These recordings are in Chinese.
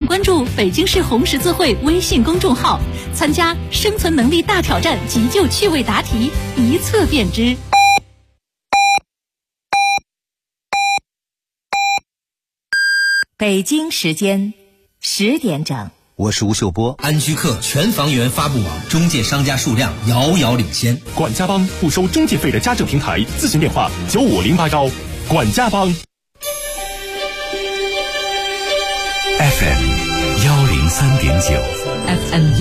关注北京市红十字会微信公众号，参加生存能力大挑战急救趣味答题，一测便知。 北京时间10点整， 我是吴秀波。 安居客全房源发布网中介商家数量遥遥领先。 管家帮不收中介费的家政平台，咨询电话95081。管家帮。 FM 103.9 FM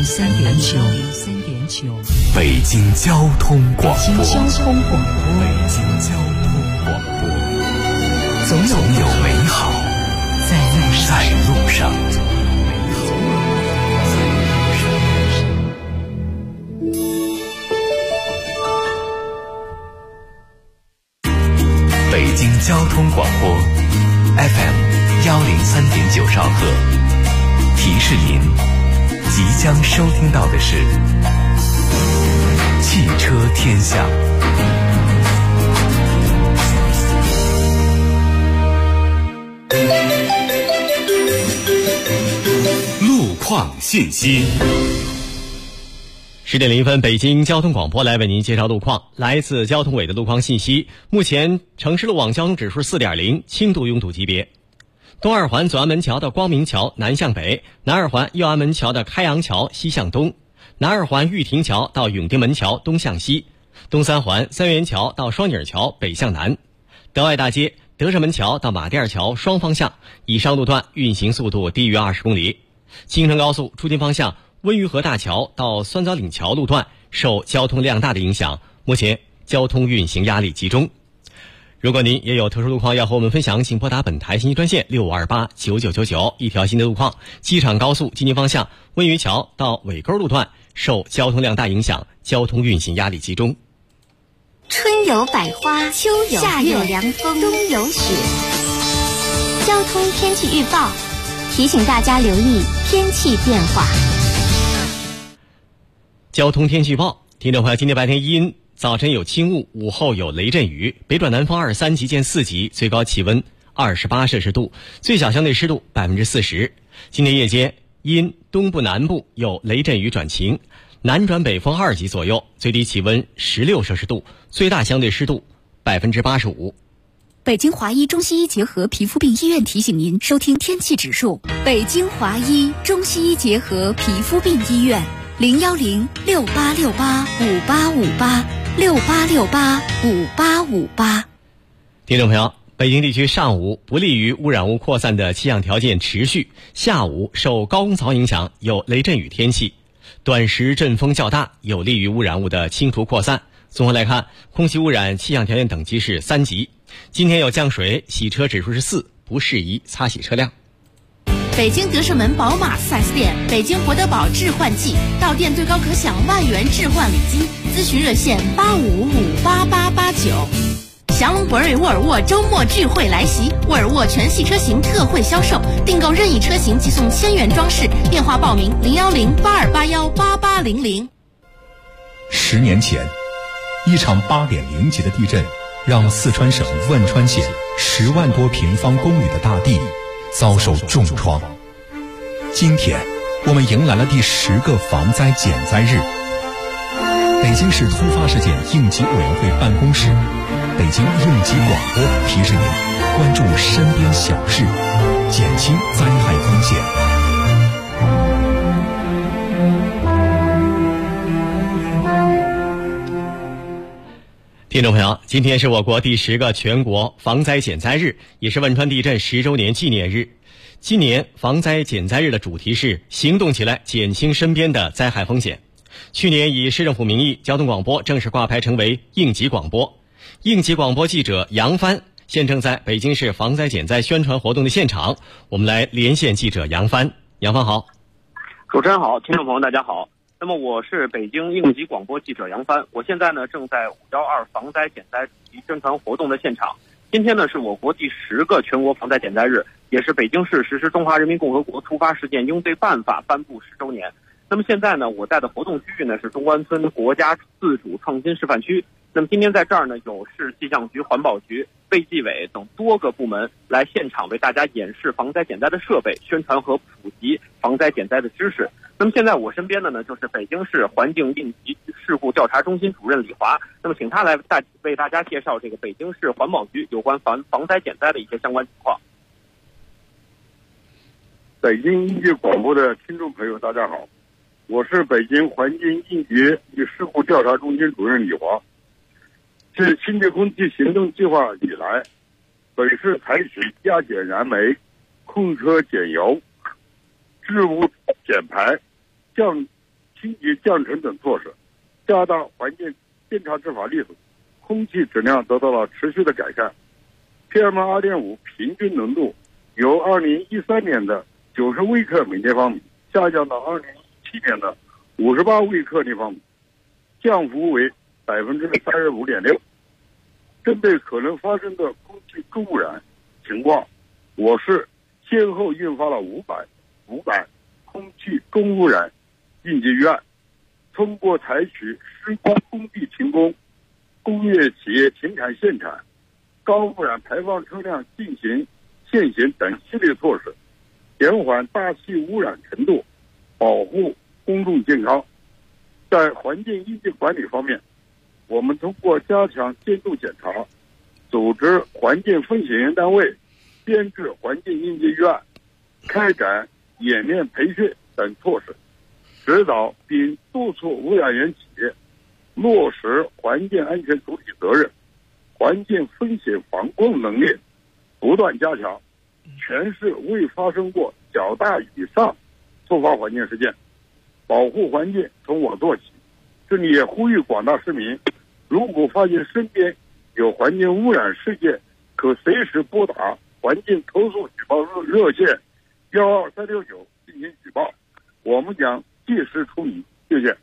103.9， 北京交通广播。 北京交通广播，总有美好在路上。北京交通广播 FM 103.9兆赫，提示您即将收听到的是汽车天下。路况信息。 10点0分，北京交通广播来为您介绍路况。来自交通委的路况信息，目前城市路网交通指数 4.0， 轻度拥堵级别。东二环左安门桥的光明桥南向北，南二环右安门桥的开阳桥西向东，南二环玉亭桥到永定门桥东向西，东三环三元桥到双井桥北向南，德外大街德胜门桥到马甸二桥双方向以上路段运行速度低于20公里。京承高速出京方向温榆河大桥到酸枣岭桥路段受交通量大的影响，目前交通运行压力集中。如果您也有特殊路况要和我们分享，请拨打本台信息专线65289999。一条新的路况，机场高速进京方向温榆桥到尾沟路段受交通量大影响，交通运行压力集中。 春有百花，秋有夏有凉风，冬有雪。交通天气预报提醒大家留意天气变化。 交通天气预报，听众朋友，今天白天阴，早晨有轻雾，午后有雷阵雨，北转南风23级见4级，最高气温28摄氏度，最小相对湿度40%。今天夜间阴，东部南部有雷阵雨转晴，南转北风2级左右，最低气温16摄氏度，最大相对湿度85%。 北京华医中西医结合皮肤病医院提醒您收听天气指数。北京华医中西医结合皮肤病医院，01068685858，68685858。 听众朋友，北京地区上午不利于污染物扩散的气象条件持续，下午受高空槽影响有雷阵雨天气，短时阵风较大，有利于污染物的清除扩散。综合来看，空气污染气象条件等级是3级。今天有降水，洗车指数是4，不适宜擦洗车辆。 北京德胜门宝马 4S 店，北京博德堡置换季，到店最高可享万元置换礼金，咨询热线85558889。祥龙博瑞沃尔沃周末聚会来袭，沃尔沃全系车型特惠销售，订购任意车型即送1000元装饰，电话报名01082818800。 10年前，一场8.0级的地震让四川省汶川县10万多平方公里的大地遭受重创。今天，我们迎来了第10个防灾减灾日。北京市突发事件应急委员会办公室、北京应急广播提示您关注身边小事，减轻灾害风险。 听众朋友，今天是我国第10个全国防灾减灾日，也是汶川地震10周年纪念日。今年防灾减灾日的主题是行动起来，减轻身边的灾害风险。去年以市政府名义，交通广播正式挂牌成为应急广播。应急广播记者杨帆现正在北京市防灾减灾宣传活动的现场，我们来连线记者杨帆。杨帆好。 主持人好，听众朋友大家好。那么我是北京应急广播记者杨帆，我现在呢正在512防灾减灾主题宣传活动的现场。今天呢是我国第10个全国防灾减灾日，也是北京市实施《中华人民共和国突发事件应对办法》颁布10周年。那么现在呢，我在的活动区域呢是中关村国家自主创新示范区， 那么今天在这儿呢，有市气象局、环保局、卫计委等多个部门来现场为大家演示防灾减灾的设备，宣传和普及防灾减灾的知识。那么现在我身边的呢，就是北京市环境应急事故调查中心主任李华。那么请他来为大家介绍这个北京市环保局有关防灾减灾的一些相关情况。 北京应急广播的听众朋友，大家好，我是北京环境应急与事故调查中心主任李华。自清洁空气行动计划以来，本市采取加减燃煤、控车减油、置污减排、清洁降尘等措施，加大环境监察执法力度，空气质量得到了持续的改善。PM2.5 平均浓度由2013年的90微克每立方米下降到2017年的58微克立方米，降幅为35.6%。针对可能发生的空气重污染情况，我市先后印发了5版空气重污染应急预案，通过采取施工工地停工、工业企业停产限产、高污染排放车辆进行限行等系列措施，减缓大气污染程度，保护公众健康。在环境应急管理方面，我们通过加强监督检查，组织环境风险员单位编制环境应急预案，开展演练培训等措施，指导并督促污染源企业落实环境安全主体责任，环境风险防控能力不断加强，全市未发生过较大以上突发环境事件。保护环境从我做起，这里也呼吁广大市民，如果发现身边有环境污染事件，可随时拨打环境投诉举报热线12369进行举报，我们将及时处理。谢谢。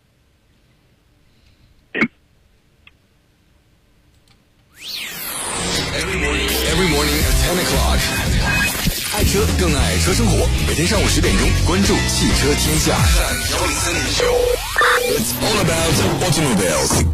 Every morning at 10 o'clock. 爱车更爱车生活，每天上午10点钟，关注汽车天下。It's all about automobiles.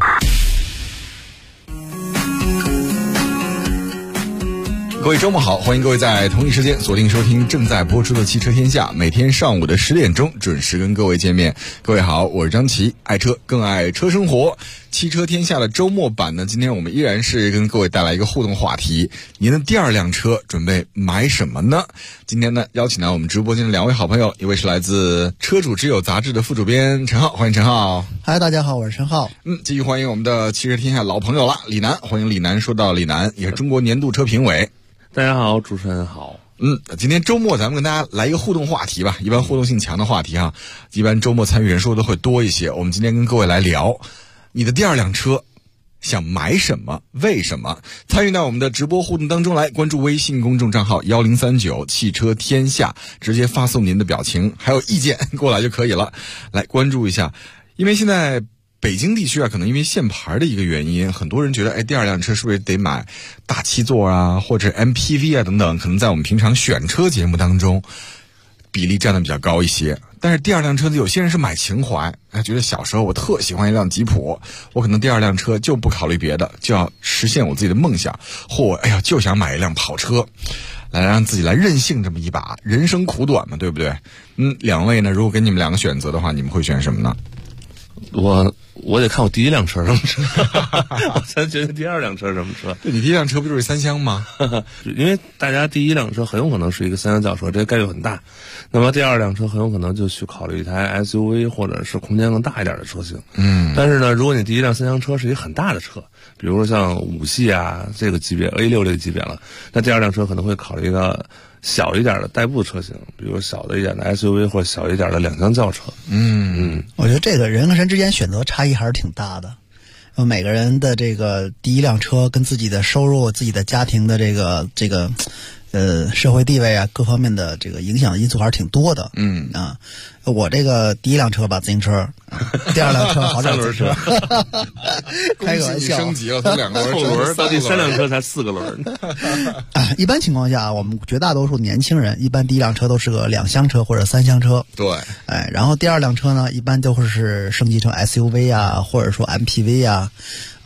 各位周末好，欢迎各位在同一时间锁定收听正在播出的汽车天下，每天上午的10点钟准时跟各位见面。各位好，我是张琪，爱车更爱车生活。汽车天下的周末版呢，今天我们依然是跟各位带来一个互动话题，您的第二辆车准备买什么呢？今天呢，邀请到我们直播间的2位好朋友，一位是来自车主之友杂志的副主编陈浩，欢迎陈浩。 嗨，大家好，我是陈浩。 继续欢迎我们的汽车天下老朋友了，李楠，欢迎李楠。说到李楠，也是中国年度车评委。 大家好，主持人好。 今天周末咱们跟大家来一个互动话题吧，一般互动性强的话题哈，一般周末参与人数都会多一些。我们今天跟各位来聊，你的第二辆车想买什么？为什么？参与到我们的直播互动当中来，关注微信公众账号1039汽车天下，直接发送您的表情还有意见过来就可以了，来关注一下。因为现在北京地区啊，可能因为限牌的一个原因，很多人觉得第二辆车是不是得买大7座啊，或者 MPV 啊等等，可能在我们平常选车节目当中比例占的比较高一些。但是第二辆车子有些人是买情怀，觉得小时候我特喜欢一辆吉普，我可能第二辆车就不考虑别的，就要实现我自己的梦想，或就想买一辆跑车来让自己来任性这么一把，人生苦短嘛，对不对？两位呢，如果给你们2个选择的话，你们会选什么呢？ 我得看我第一辆车什么车，我才决定第二辆车什么车。 对，你第一辆车不就是3厢吗？ 因为大家第一辆车很有可能是一个3厢轿车，这概率很大。那么第二辆车很有可能就去考虑一台 SUV 或者是空间更大一点的车型。但是呢，如果你第一辆3厢车是一个很大的车，比如说像5系啊这个级别 A6 这个级别了，那第二辆车可能会考虑一个小一点的代步车型，比如小的一点的 SUV 或者小一点的2厢轿车。 我觉得这个人和人之间选择差异还是挺大的。每个人的这个第一辆车跟自己的收入、自己的家庭的这个社会地位啊，各方面的这个影响因素还是挺多的。我这个第一辆车吧，自行车，第二辆车好像自行车，开个玩笑， 升级了，从2个后轮到第3辆车才4个轮。 一般情况下，我们绝大多数年轻人，一般第一辆车都是个2厢车或者3厢车。 对， 然后第二辆车呢，一般都是升级成 SUV 啊，或者说 MPV 啊，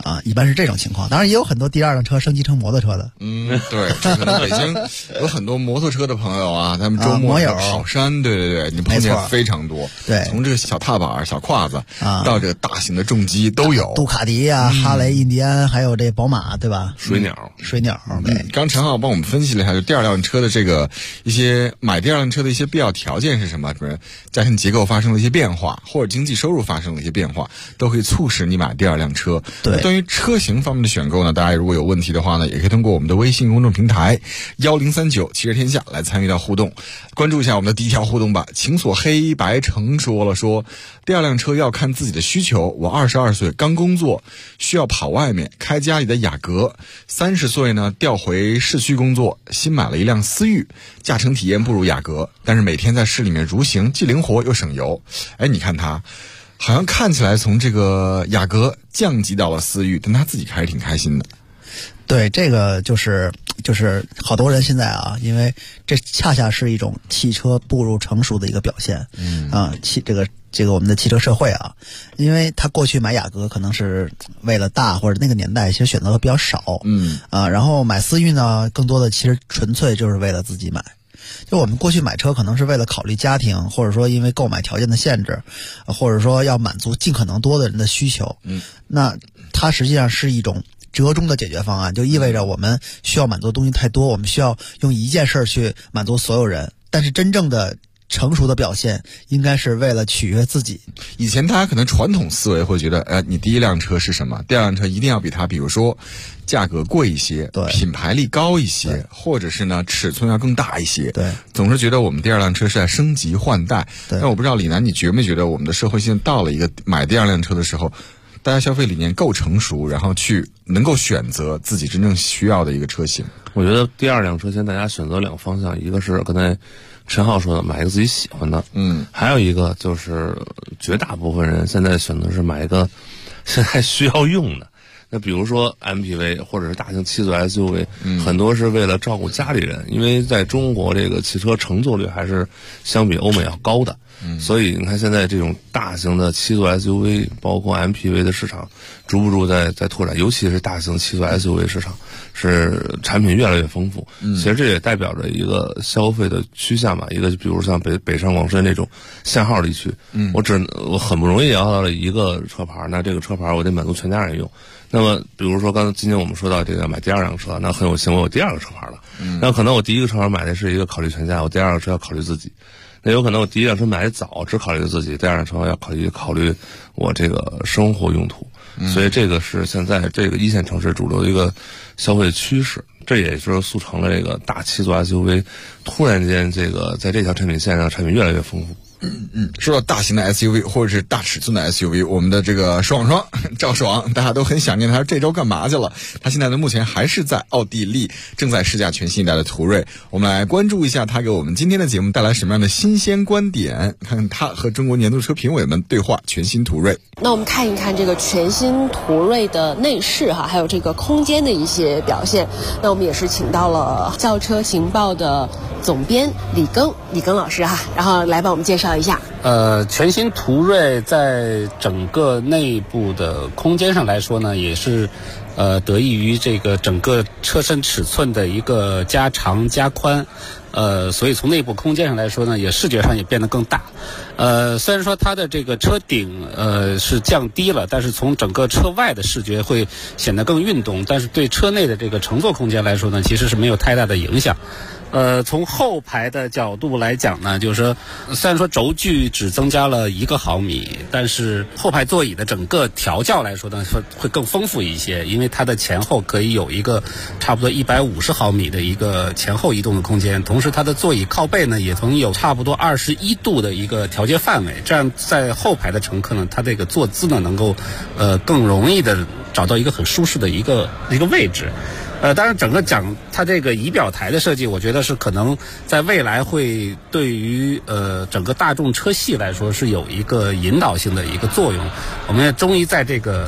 一般是这种情况。当然也有很多第二辆车升级成摩托车的。 对，这可能北京有很多摩托车的朋友啊，他们周末跑山，对，你碰见非常多。 对， 从这个小踏板、小胯子到这个大型的重机都有， 杜卡迪啊、哈雷、印第安，还有这宝马，对吧？ 水鸟， 对。 刚陈浩帮我们分析了一下，就第二辆车的这个一些买第二辆车的一些必要条件是什么？比如家庭结构发生了一些变化，或者经济收入发生了一些变化，都可以促使你买第二辆车。 对， 关于车型方面的选购呢，大家如果有问题的话呢，也可以通过我们的微信公众平台1039汽车天下来参与到互动，关注一下我们的第一条互动吧。情所黑白城说第二辆车要看自己的需求。我22岁刚工作，需要跑外面，开家里的雅阁。30岁呢调回市区工作，新买了一辆思域，驾乘体验不如雅阁，但是每天在市里面如行，既灵活又省油。你看他好像看起来从这个雅阁降级到了思域，但他自己还是挺开心的。 对，这个就是好多人现在因为这恰恰是一种汽车步入成熟的一个表现。这个我们的汽车社会因为他过去买雅阁可能是为了大，或者那个年代其实选择的比较少。然后买思域呢，更多的其实纯粹就是为了自己买。就我们过去买车可能是为了考虑家庭，或者说因为购买条件的限制，或者说要满足尽可能多的人的需求。那它实际上是一种折中的解决方案，就意味着我们需要满足的东西太多，我们需要用一件事去满足所有人。但是真正的成熟的表现应该是为了取悦自己。 以前大家可能传统思维会觉得你第一辆车是什么，第二辆车一定要比它比如说价格贵一些， 对， 品牌力高一些，或者是呢尺寸要更大一些， 对， 总是觉得我们第二辆车是在升级换代。但我不知道李楠你觉没觉得我们的社会现在到了一个买第二辆车的时候，大家消费理念够成熟，然后去能够选择自己真正需要的一个车型。 我觉得第二辆车现在大家选择两个方向，一个是刚才陈浩说的买一个自己喜欢的，还有一个就是绝大部分人现在选择是买一个现在需要用的。那比如说 MPV 或者是大型7座 SUV，很多是为了照顾家里人，因为在中国这个汽车乘坐率还是相比欧美要高的，所以你看现在这种大型的7座 SUV 包括 MPV 的市场逐步在拓展，尤其是大型7座 SUV 市场是产品越来越丰富。其实这也代表着一个消费的趋向嘛，一个比如像北上广深这种限号地区，我很不容易摇到了一个车牌，那这个车牌我得满足全家人用。那么比如说刚才今天我们说到这个买第二辆车，那很有幸我有第二个车牌了，那可能我第一个车牌买的是一个考虑全家，我第二个车要考虑自己。那有可能我第一辆车买的早，只考虑自己，第二辆车要考虑我这个生活用途。所以这个是现在这个一线城市主流的一个消费趋势，这也就是促成了这个大7座 SUV 突然间这个在这条产品线上产品越来越丰富。 说到大型的 SUV 或者是大尺寸的 SUV， 我们的这个爽赵爽，大家都很想念他这周干嘛去了。他现在呢目前还是在奥地利，正在试驾全新一代的途锐。我们来关注一下他给我们今天的节目带来什么样的新鲜观点，看看他和中国年度车评委们对话全新途锐。 那我们看一看这个全新途锐的内饰还有这个空间的一些表现。那我们也是请到了轿车情报的总编李庚老师然后来帮我们介绍一下。 全新途锐在整个内部的空间上来说呢，也是得益于这个整个车身尺寸的一个加长加宽，所以从内部空间上来说呢，也视觉上也变得更大。虽然说它的这个车顶是降低了，但是从整个车外的视觉会显得更运动，但是对车内的这个乘坐空间来说呢，其实是没有太大的影响。从后排的角度来讲呢，就是说虽然说轴距只增加了1个毫米，但是后排座椅的整个调教来说呢会更丰富一些，因为它的前后可以有一个差不多150毫米的一个前后移动的空间，同时它的座椅靠背呢也曾有差不多21度的一个调节范围，这样在后排的乘客呢，他这个坐姿呢能够更容易的找到一个很舒适的一个位置。当然整个讲它这个仪表台的设计，我觉得是可能在未来会对于整个大众车系来说是有一个引导性的一个作用。我们终于在这个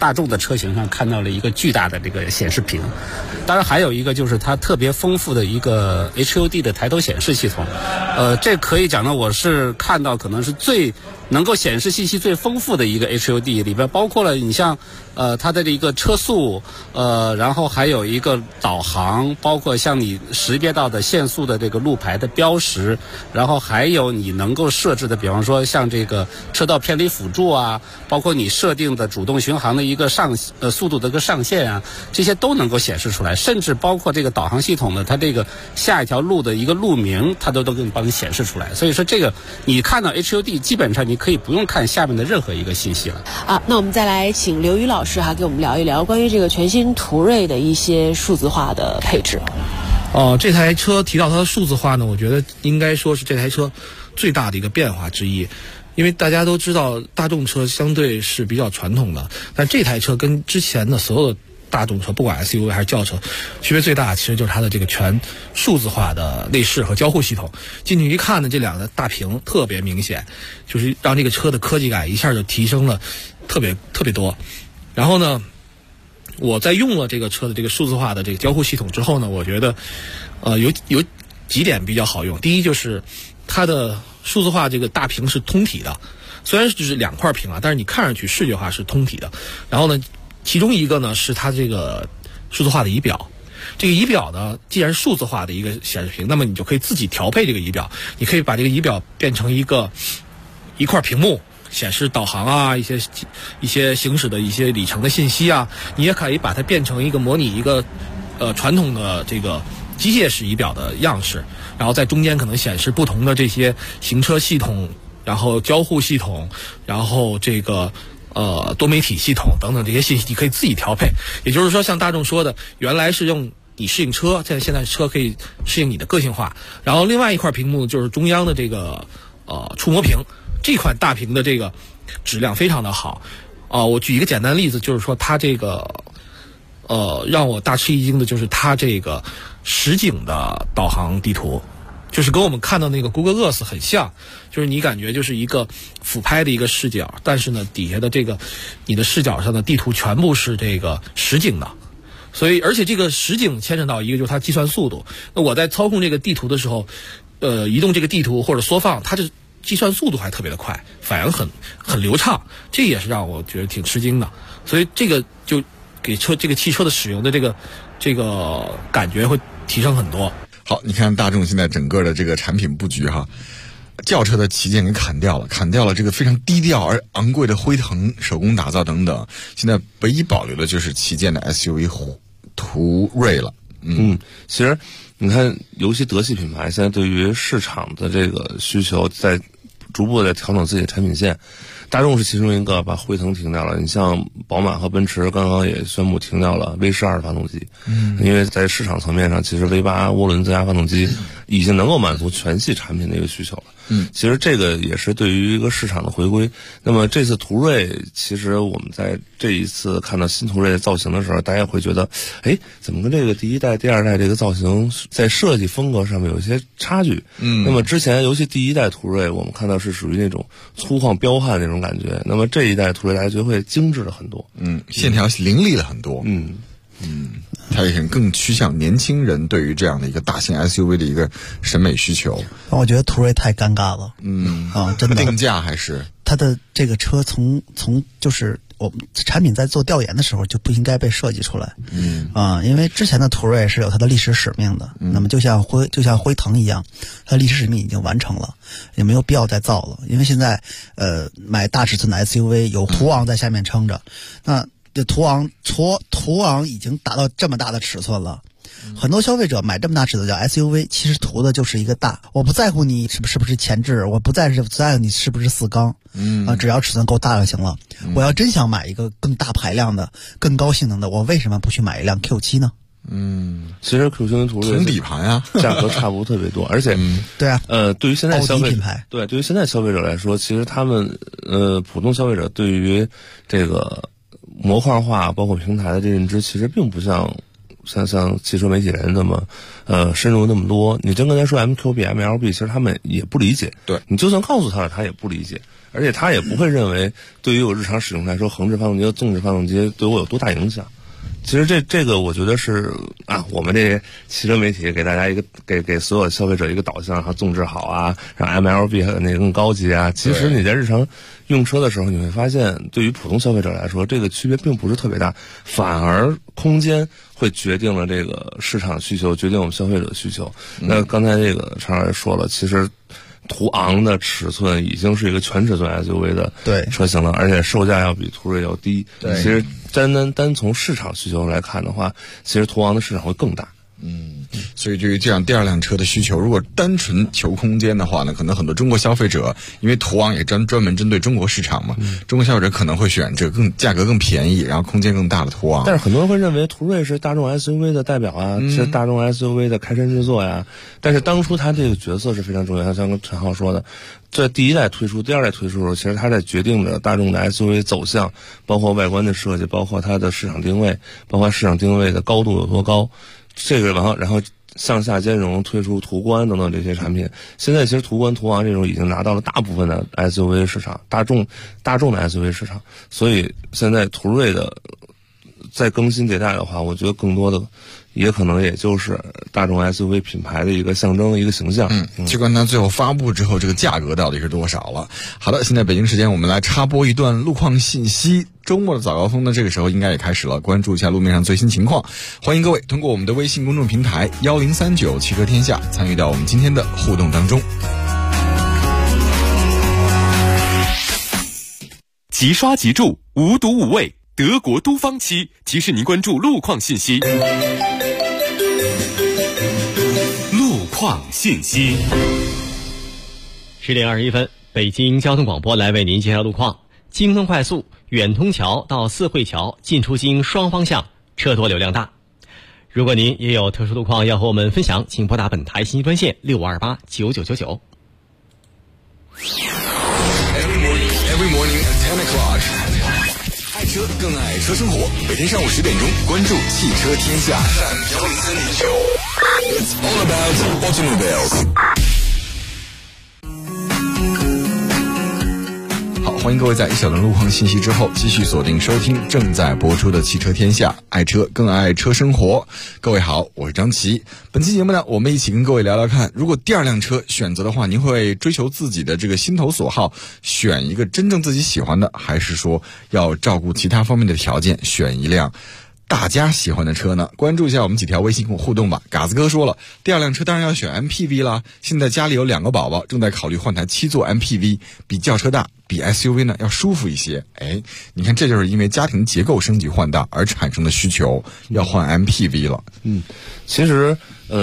大众的车型上看到了一个巨大的这个显示屏。当然还有一个就是它特别丰富的一个 HUD 的抬头显示系统。这可以讲呢，我是看到可能是最能够显示信息最丰富的一个 HUD， 里边包括了你像它的这个车速，然后还有一个导航，包括像你识别到的限速的这个路牌的标识，然后还有你能够设置的，比方说像这个车道偏离辅助啊，包括你设定的主动巡航的一个速度的一个上限啊，这些都能够显示出来，甚至包括这个导航系统的它这个下一条路的一个路名，它都给你帮你显示出来。所以说这个你看到 HUD 基本上你可以不用看下面的任何一个信息了啊。那我们再来请刘宇老师给我们聊一聊关于这个全新途锐的一些数字化的配置。 这台车提到它的数字化呢，我觉得应该说是这台车最大的一个变化之一。因为大家都知道大众车相对是比较传统的，但这台车跟之前的所有的大众车，不管 SUV 还是轿车，区别最大其实就是它的这个全数字化的内饰和交互系统。进去一看呢，这两个大屏特别明显，就是让这个车的科技感一下就提升了特别多。然后呢，我在用了这个车的这个数字化的这个交互系统之后呢，我觉得有几点比较好用。第一就是它的数字化这个大屏是通体的，虽然只是2块屏啊，但是你看上去视觉化是通体的。然后呢，其中一个呢是它这个数字化的仪表。这个仪表呢，既然是数字化的一个显示屏，那么你就可以自己调配这个仪表。你可以把这个仪表变成一块屏幕，显示导航啊，一些行驶的一些里程的信息啊。你也可以把它变成一个模拟一个传统的这个机械式仪表的样式，然后在中间可能显示不同的这些行车系统，然后交互系统，然后这个多媒体系统等等这些信息你可以自己调配。也就是说，像大众说的，原来是用你适应车，现在车可以适应你的个性化。然后另外一块屏幕就是中央的这个触摸屏，这款大屏的这个质量非常的好。我举一个简单的例子，就是说它这个让我大吃一惊的就是它这个实景的导航地图，就是跟我们看到那个 Google Earth 很像，就是你感觉就是一个俯拍的一个视角，但是呢底下的这个你的视角上的地图全部是这个实景的。所以而且这个实景牵扯到一个就是它计算速度。那我在操控这个地图的时候，移动这个地图或者缩放，它这计算速度还特别的快，反应很流畅，这也是让我觉得挺吃惊的。所以这个就给这个汽车的使用的这个感觉会提升很多。 好，你看大众现在整个的这个产品布局哈，轿车的旗舰给砍掉了这个非常低调而昂贵的辉腾手工打造等等，现在唯一保留的就是旗舰的 SUV 途锐了。 其实你看，尤其德系品牌现在对于市场的这个需求在逐步的调整自己的产品线。大众是其中一个把辉腾停掉了，你像宝马和奔驰刚刚也宣布停掉了 V12 的发动机，因为在市场层面上，其实 V8 涡轮增压发动机已经能够满足全系产品的一个需求了。其实这个也是对于一个市场的回归。那么这次途锐，其实我们在这一次看到新途锐的造型的时候，大家会觉得，怎么跟这个第一代、第二代这个造型在设计风格上面有一些差距？那么之前尤其第一代途锐，我们看到是属于那种粗犷彪悍那种感觉，那么这一代途锐大家觉得会精致了很多， 线条凌厉了很多，它也更趋向年轻人对于这样的一个大型 SUV 的一个审美需求。 我觉得途锐太尴尬了，真的。 定价还是它的这个车从就是我们产品在做调研的时候就不应该被设计出来，因为之前的途锐是有它的历史使命的，那么就像辉腾一样，它的历史使命已经完成了，也没有必要再造了。因为现在买大尺寸的 SUV 有途昂在下面撑着，那这途昂已经达到这么大的尺寸了。很多消费者买这么大尺寸叫 SUV， 其实图的就是一个大，我不在乎你是不是前置，我不在乎你是不是4缸，只要尺寸够大就行了。我要真想买一个更大排量的、更高性能的，我为什么不去买一辆 Q7 呢？ 其实 Q7 跟途锐同底盘啊， 价格差不特别多，而且对啊， 对于现在消费者， 对于现在消费者来说，其实他们普通消费者对于这个模块化包括平台的这认知，其实并不像像汽车媒体人那么深入那么多，你真跟他说 MQB、MLB， 其实他们也不理解。 对， 你就算告诉他了，他也不理解，而且他也不会认为对于我日常使用来说，横置发动机和纵置发动机对我有多大影响。其实这个我觉得是我们这汽车媒体给大家一个给所有消费者一个导向，让纵置好啊，让 MLB 那个更高级啊。其实你在日常用车的时候，你会发现，对于普通消费者来说，这个区别并不是特别大，反而空间会决定了这个市场需求，决定我们消费者的需求。那刚才这个常老师说了，其实途昂的尺寸已经是一个全尺寸 SUV 的车型了，而且售价要比途锐要低。其实单从市场需求来看的话，其实途昂的市场会更大。 所以对于这样第二辆车的需求，如果单纯求空间的话呢，可能很多中国消费者，因为途昂也专门针对中国市场嘛，中国消费者可能会选这个价格更便宜，然后空间更大的途昂。 但是很多人会认为途锐是大众 SUV 的代表啊，是大众 SUV 的开山之作呀。但是当初它这个角色是非常重要，像陈浩说的，在第一代推出、第二代推出的时候，其实它在决定着大众的 SUV 走向，包括外观的设计，包括它的市场定位，包括市场定位的高度有多高。这个然后向下兼容，推出途观等等这些产品。现在其实途观、途昂这种已经拿到了大部分的 SUV 市场，大众的 SUV 市场。所以现在途锐的再更新迭代的话，我觉得更多的也可能也就是大众 SUV 品牌的一个象征、一个形象。 就看它最后发布之后这个价格到底是多少了。好的，现在北京时间我们来插播一段路况信息。周末的早高峰呢，这个时候应该也开始了，关注一下路面上最新情况。欢迎各位通过我们的微信公众平台1039汽车天下参与到我们今天的互动当中。 即刷即住，无毒无味，德国都方漆提示您关注路况信息。路况信息。 10点21分，北京交通广播来为您介绍路况。京通快速远通桥到四惠桥进出京双方向车多流量大。如果您也有特殊路况要和我们分享，请拨打本台信息专线65289999。 Every morning at 10 o'clock， 爱车更爱车生活。每天上午10点钟，关注汽车天下。It's all about automobiles。欢迎各位在一小段路况信息之后继续锁定收听正在播出的汽车天下，爱车更爱车生活。各位好，我是张琪。本期节目呢，我们一起跟各位聊聊看，如果第二辆车选择的话，您会追求自己的这个心头所好，选一个真正自己喜欢的，还是说要照顾其他方面的条件，选一辆大家喜欢的车呢？关注一下我们几条微信互动吧。嘎子哥说了，第二辆车当然要选 MPV 啦。现在家里有2个宝宝，正在考虑换台7座 MPV， 比轿车大，比 SUV 呢要舒服一些。你看，这就是因为家庭结构升级换大而产生的需求，要换 MPV 了。 其实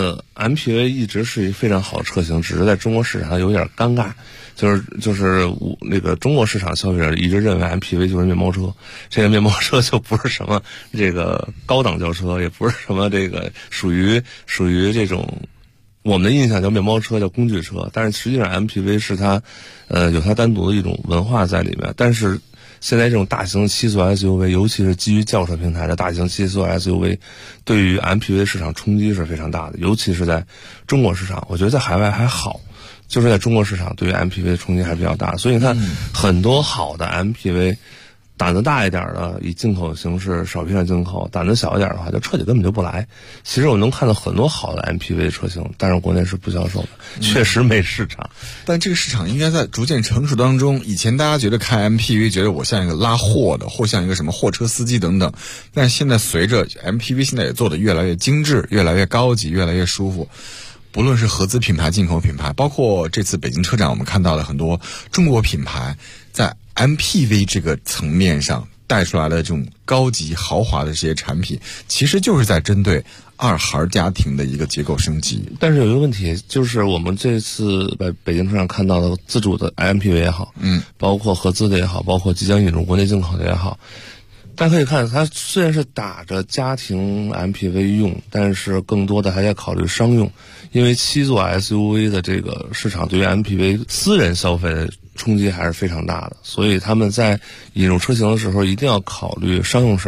MPV 一直是一个非常好的车型，只是在中国市场有点尴尬。就是那个中国市场消费者一直认为 MPV 就是面包车，这个面包车就不是什么这个高档轿车，也不是什么这个属于这种我们的印象叫面包车，叫工具车。但是实际上 MPV 是它有它单独的一种文化在里面。但是现在这种大型7座 SUV， 尤其是基于轿车平台的大型7座 SUV， 对于 MPV 市场冲击是非常大的，尤其是在中国市场。我觉得在海外还好，就是在中国市场对于 MPV 的冲击还比较大。所以你看很多好的 MPV， 胆子大一点的以进口形式少批量进口，胆子小一点的话就彻底根本就不来。其实我们能看到很多好的 MPV 车型，但是国内是不销售的，确实没市场。 但这个市场应该在逐渐成熟当中。以前大家觉得开 MPV 觉得我像一个拉货的，或像一个什么货车司机等等，但现在随着 MPV 现在也做得越来越精致，越来越高级，越来越舒服。不论是合资品牌、进口品牌，包括这次北京车展我们看到的很多中国品牌在 MPV 这个层面上带出来的这种高级豪华的这些产品，其实就是在针对二孩家庭的一个结构升级。 但是有一个问题，就是我们这次在北京车展看到的自主的 MPV 也好，包括合资的也好，包括即将引入国内进口的也好，大家可以看，它虽然是打着家庭 MPV 用，但是更多的还在考虑商用，因为7座 SUV 的这个市场对于 MPV 私人消费的冲击还是非常大的，所以他们在引入车型的时候一定要考虑商用市场，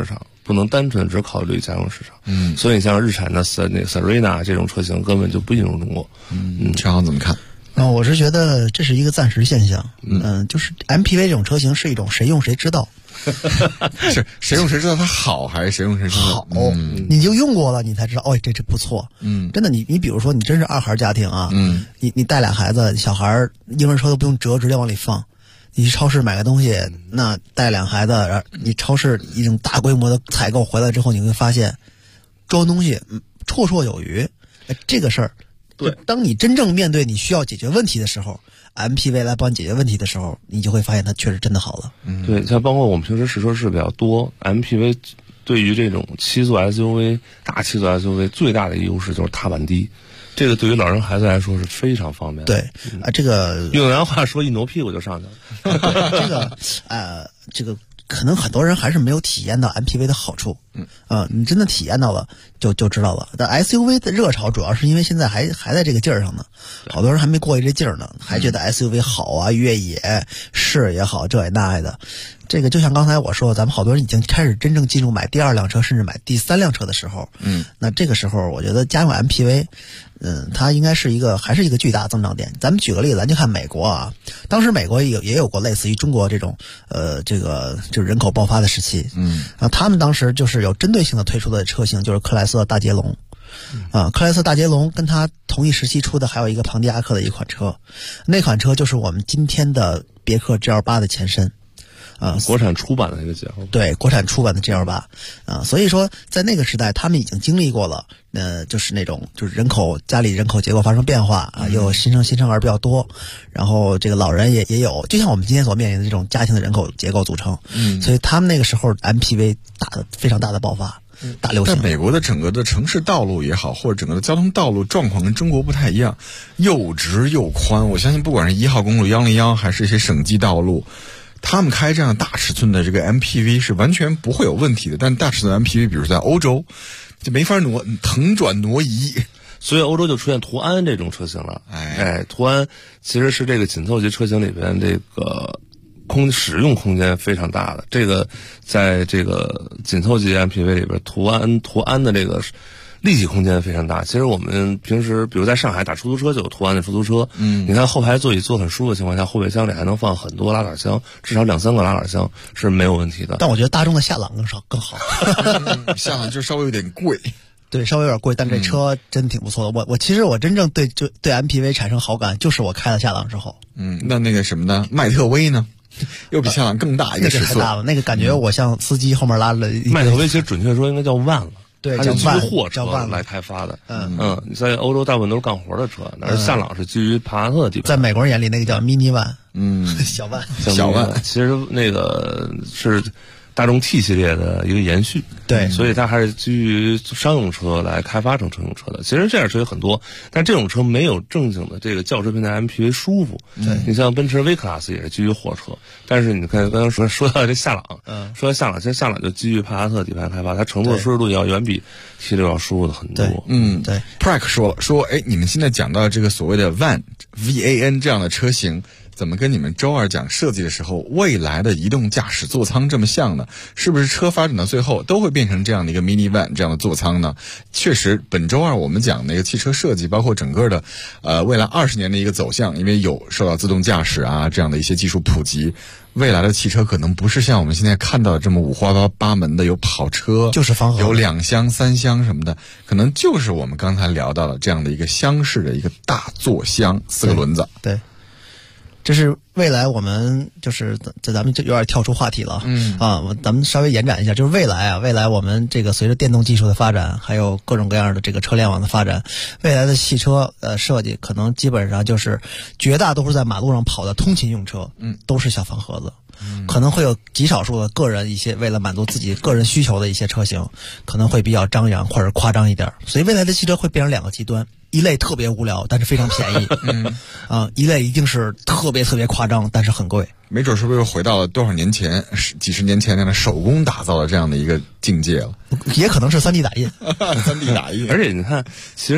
不能单纯只考虑家用市场。所以像日产的Serena 这种车型根本就不引入中国。 陈航怎么看？ 我是觉得这是一个暂时现象。就是 MPV 这种车型是一种谁用谁知道。 是谁用谁知道它好，还是谁用谁知道好？你就用过了，你才知道这不错。真的，你比如说你真是二孩家庭啊，你带俩孩子，小孩婴儿车都不用折，直接往里放。你去超市买个东西，那带两孩子，你超市一种大规模的采购回来之后，你会发现装东西绰绰有余。这个事儿， 对， 当你真正面对你需要解决问题的时候，MPV 来帮你解决问题的时候，你就会发现它确实真的好了。 对，像包括我们平时试车试比较多 ，MPV 对于这种7座 SUV、大7座 SUV 最大的一个优势就是踏板低。这个对于老人孩子来说是非常方便的。 对，这个用原话说，一挪屁股就上去了。这个可能很多人还是没有体验到 MPV 的好处。你真的体验到了就知道了。但 SUV 的热潮主要是因为现在还在这个劲儿上呢，好多人还没过这劲儿呢，还觉得 SUV 好啊，越野是也好，这也那的。这个就像刚才我说，咱们好多人已经开始真正进入买第二辆车，甚至买第三辆车的时候，那这个时候我觉得家用 MPV，它应该还是一个巨大增长点。咱们举个例子，咱就看美国啊，当时美国也有过类似于中国这种这个就是人口爆发的时期，他们当时就是有针对性的推出的车型，就是克莱斯勒大捷龙。克莱斯勒大捷龙跟它同一时期出的还有一个庞蒂亚克的一款车，那款车就是我们今天的别克 GL8 的前身。 国产出版的一个结构， 对，国产出版的 GL8 所以说在那个时代，他们已经经历过了，就是那种就是家里人口结构发生变化又新生儿比较多，然后这个老人也有，就像我们今天所面临的这种家庭的人口结构组成，所以他们那个时候 MPV 非常大的爆发。大流行。 在美国的整个的城市道路也好，或者整个的交通道路状况跟中国不太一样，又直又宽。我相信不管是1号公路101，还是一些省级道路，他们开这样大尺寸的这个 MPV 是完全不会有问题的。但大尺寸的 MPV， 比如在欧洲，就没法腾转挪移。 所以欧洲就出现途安这种车型了。途安其实是这个紧凑级车型里边这个使用空间非常大的。这个在这个紧凑级 MPV 里边，途安的这个立体空间非常大。其实我们平时比如在上海打出租车就有途安的出租车，你看后排座椅坐很舒服的情况下，后备箱里还能放很多拉杆箱，至少2-3个拉杆箱是没有问题的。 但我觉得大众的夏朗更好。 夏朗就稍微有点贵。 对，稍微有点贵，但这车真挺不错的。其实我真正对 MPV 产生好感，就是我开了夏朗之后。 那个什么呢？迈特威呢？又比夏朗更大一个尺寸。 那个太大了，那个感觉我像司机后面拉了。 迈特威其实准确说应该叫万了。 对， 它是基于货车来开发的。你在欧洲大部分都是干活的车，但是夏朗是基于帕萨特的底盘。 在美国人眼里，那个叫 mini van，小万。 小万， 其实那个是大众 T 系列的一个延续。 对， 所以它还是基于商用车来开发成乘用车的。其实这样车也很多，但这种车没有正经的这个轿车平台 MPV 舒服。你像奔驰 V Class 也是基于货车，但是你看刚刚说到这夏朗，说到夏朗，其实夏朗就基于帕萨特底盘开发，它乘坐舒适度要远比 T6 要舒服的很多。 对。 Prak 说，你们现在讲到这个所谓的 VAN 这样的车型，怎么跟你们周二讲设计的时候未来的移动驾驶座舱这么像呢？是不是车发展到最后都会变成这样的一个 mini van 这样的座舱呢？确实，本周二我们讲那个汽车设计，包括整个的未来20年的一个走向，因为有受到自动驾驶这样的一些技术普及，未来的汽车可能不是像我们现在看到的这么五花八门的，有跑车， 就是方盒， 有2厢3厢什么的，可能就是我们刚才聊到的这样的一个厢式的一个大座厢，4个轮子。 对。这是未来我们就是咱们就有点跳出话题了。咱们稍微延展一下，就是未来我们这个随着电动技术的发展，还有各种各样的这个车联网的发展，未来的汽车设计可能基本上就是绝大多数在马路上跑的通勤用车，都是小方盒子。可能会有极少数的个人一些为了满足自己个人需求的一些车型，可能会比较张扬或者夸张一点，所以未来的汽车会变成2个极端。一类特别无聊，但是非常便宜。一类一定是特别夸张，但是很贵。 没准是不是回到了多少年前、几十年前那样的手工打造的这样的一个境界了？ 也可能是3D 打印。 3D 打印。 而且你看，其实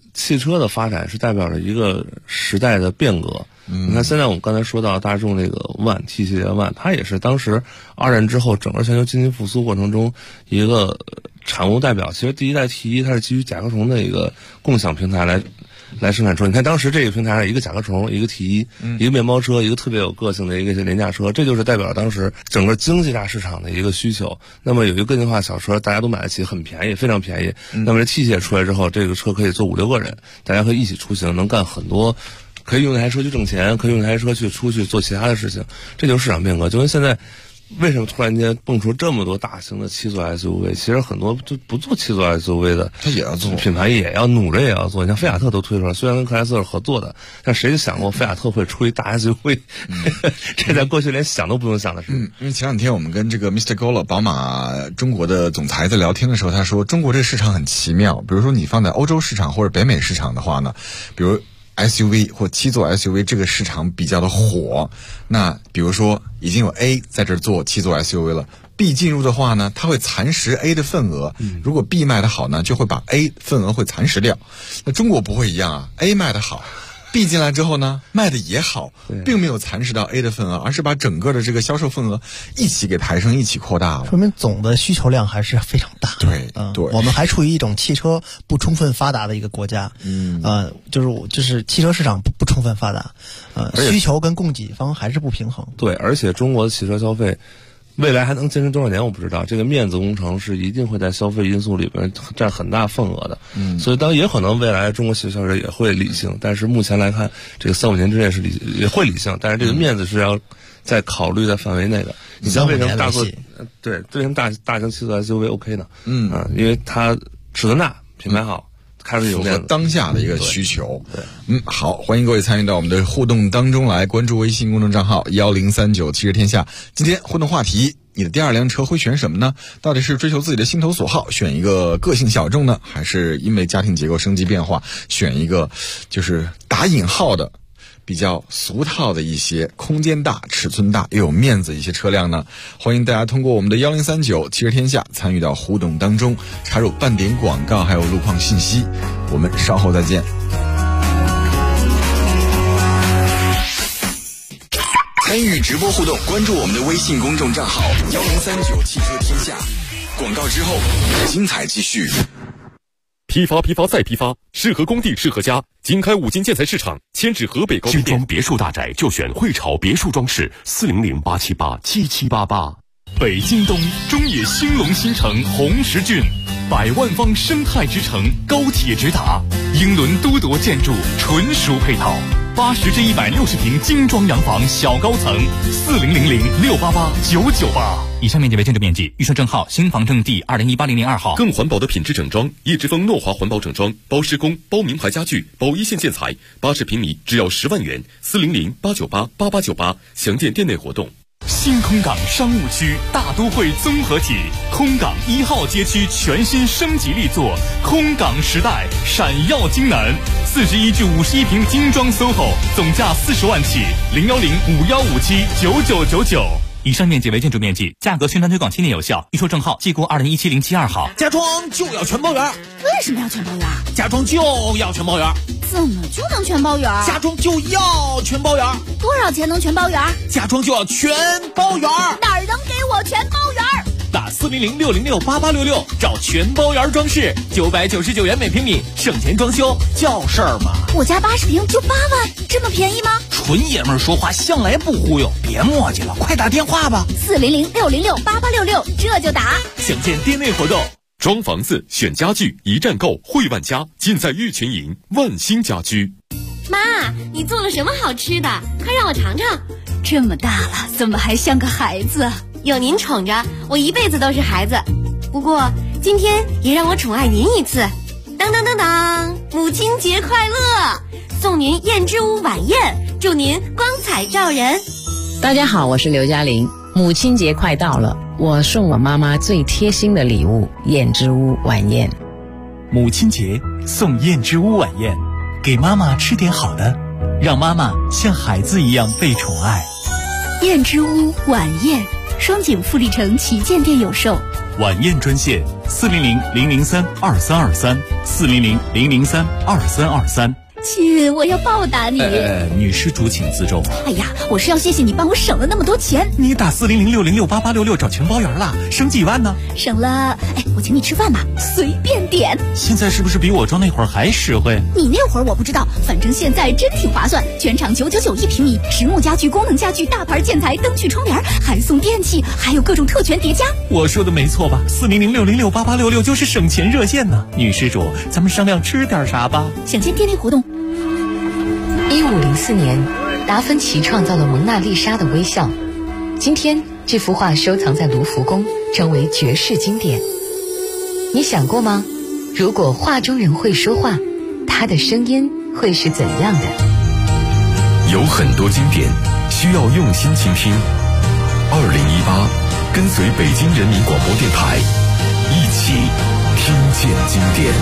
汽车的发展是代表着一个时代的变革。你看，现在我们刚才说到大众这个万 T 系列万，它也是当时2战之后整个全球经济复苏过程中一个产物代表。其实第一代 T1它是基于甲壳虫的一个共享平台来生产车。你看当时这个平台上一个甲壳虫，一个 T1，一个面包车，一个特别有个性的一个廉价车，这就是代表当时整个经济大市场的一个需求。那么有一个个性化小车，大家都买得起，很便宜，非常便宜。那么这 T 系列出来之后，这个车可以坐5-6个人，大家可以一起出行，能干很多。可以用那台车去挣钱，可以用那台车去出去做其他的事情，这就是市场变革。就跟现在为什么突然间蹦出这么多大型的7座 SUV， 其实很多就不做7座 SUV 的，他也要做，品牌也要努着也要做。你像菲亚特都推出来，虽然跟克莱斯勒合作的，但谁想过菲亚特会出一大 SUV？这在过去连想都不用想的事。 因为前2天我们跟这个 Mr. Gola 宝马中国的总裁在聊天的时候，他说中国这个市场很奇妙，比如说你放在欧洲市场或者北美市场的话呢，比如SUV 或7座 SUV 这个市场比较的火，那比如说已经有 A 在这儿做7座 SUV 了， B 进入的话呢，它会蚕食 A 的份额，如果 B 卖得好呢，就会把 A 份额会蚕食掉。那中国不会一样啊， A 卖得好， B 进来之后呢，卖得也好，并没有蚕食到 A 的份额，而是把整个的这个销售份额一起给抬升，一起扩大了， 说明总的需求量还是非常大。 对，对， 我们还处于一种汽车不充分发达的一个国家，就是汽车市场不充分发达，需求跟供给方还是不平衡。 对，而且中国的汽车消费未来还能坚持多少年我不知道，这个面子工程是一定会在消费因素里边占很大份额的。所以当然也可能未来中国汽车消费者也会理性，但是目前来看，这个3-5年之内是也会理性，但是这个面子是要在考虑在范围内的。你像为什么大座对为什么大型7座 SUV OK 呢？因为它尺寸大，品牌好，开着有面子， 当下的一个需求。对，好，欢迎各位参与到我们的互动当中来，关注微信公众账号1039汽车天下。今天互动话题，你的第2辆车会选什么呢？到底是追求自己的心头所好，选一个个性小众呢，还是因为家庭结构升级变化，选一个就是打引号的比较俗套的一些空间大、尺寸大又有面子一些车辆呢？欢迎大家通过我们的1039汽车天下参与到互动当中，插入半点广告还有路况信息。我们稍后再见。参与直播互动，关注我们的微信公众账号1039汽车天下。广告之后，精彩继续。 批发再批发，适合工地适合家。经开5金建材市场，迁至河北高新店。精装别墅大宅就选汇潮别墅装饰，400-878-7788。北京东中野兴隆新城红石郡，100万方生态之城，高铁直达，英伦都铎建筑，纯属配套。80至160平精装洋房小高层，4000-688-998。 以上面积为建筑面积，预售证号新房证第20180002号。 更环保的品质整装，叶之峰诺华环保整装，包施工，包名牌家具，包一线建材，80平米只要10万元，400-898-8898，详见店内活动。新空港商务区大都会综合体，空港1号街区全新升级力作，空港时代闪耀京南，41至51平精装 SOHO， 总价40万起，010-5157-9999。 以上面积为建筑面积，价格宣传推广7年有效，预售证号记过2017-072号。 家装就要全包圆。 为什么要全包圆？ 家装就要全包圆。 怎么就能全包圆？ 家装就要全包圆。 多少钱能全包圆？ 家装就要全包圆。 哪儿能给我全包圆？ 打400-606-8866，找全包圆装饰，999元每平米，省钱装修叫事儿嘛。 我家80平就8万，这么便宜吗？ 纯爷们儿说话向来不忽悠，别磨叽了，快打电话吧。 400-606-8866，这就打。 详见店内活动。 装房子选家具，一站购汇万家，尽在玉泉营万兴家居。 妈，你做了什么好吃的？快让我尝尝。 这么大了，怎么还像个孩子？ 有您宠着，我一辈子都是孩子。不过今天也让我宠爱您一次。当当当当，母亲节快乐！送您燕之屋晚宴，祝您光彩照人。 大家好，我是刘嘉玲。母亲节快到了，我送我妈妈最贴心的礼物——燕之屋晚宴。 母亲节送燕之屋晚宴，给妈妈吃点好的，让妈妈像孩子一样被宠爱。 燕之屋晚宴，双井富力城旗舰店有售。 晚宴专线 ，400-003-2323，400-003-2323。 亲，我要报答你。 女施主请自重。 哎呀，我是要谢谢你帮我省了那么多钱。 你打400-606-8866找全包圆了，省几万呢？ 省了，我请你吃饭吧，随便点。 现在是不是比我装那会儿还实惠？ 你那会儿我不知道，反正现在真挺划算，全场999一平米，实木家具、功能家具、大牌建材、灯具、窗帘，还送电器，还有各种特权叠加。 我说的没错吧？400-606-8866就是省钱热线呢。女施主，咱们商量吃点啥吧？ 享先电力活动。 1504年，达芬奇创造了蒙娜丽莎的微笑。今天，这幅画收藏在卢浮宫，成为绝世经典。你想过吗？如果画中人会说话，他的声音会是怎样的？ 有很多经典需要用心倾听。2018，跟随北京人民广播电台，一起听见经典。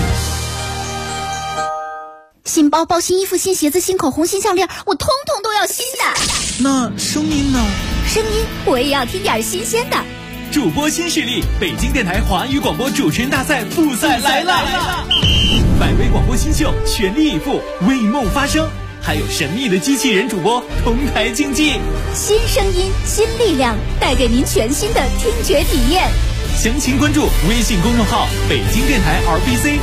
新包包、新衣服、新鞋子、新口红、新项链，我通通都要新的。 那声音呢？ 声音我也要听点新鲜的。 主播新势力，北京电台华语广播主持人大赛复赛来了！百位广播新秀全力以赴，为梦发声，还有神秘的机器人主播同台竞技。 新声音，新力量，带给您全新的听觉体验。 详情关注微信公众号北京电台 RBC。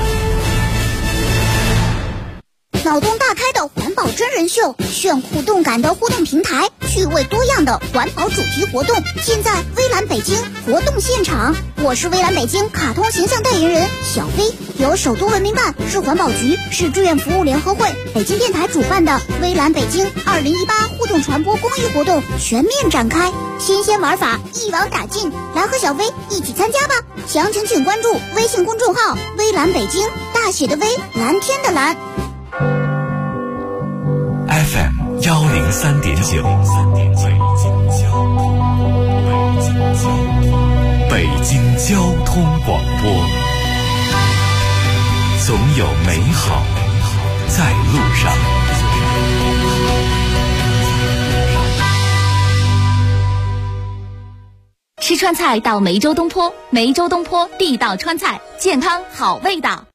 脑洞大开的环保真人秀，炫酷动感的互动平台，趣味多样的环保主题活动，尽在微蓝北京活动现场。我是微蓝北京卡通形象代言人小飞，由首都文明办、市环保局、市志愿服务联合会、北京电台主办的微蓝北京2018互动传播公益活动全面展开，新鲜玩法一网打尽，来和小飞一起参加吧！详情请关注微信公众号微蓝北京，大写的微，蓝天的蓝。 FM 103.9，北京交通广播，总有美好在路上。 吃川菜到梅州东坡，梅州东坡地道川菜，健康好味道。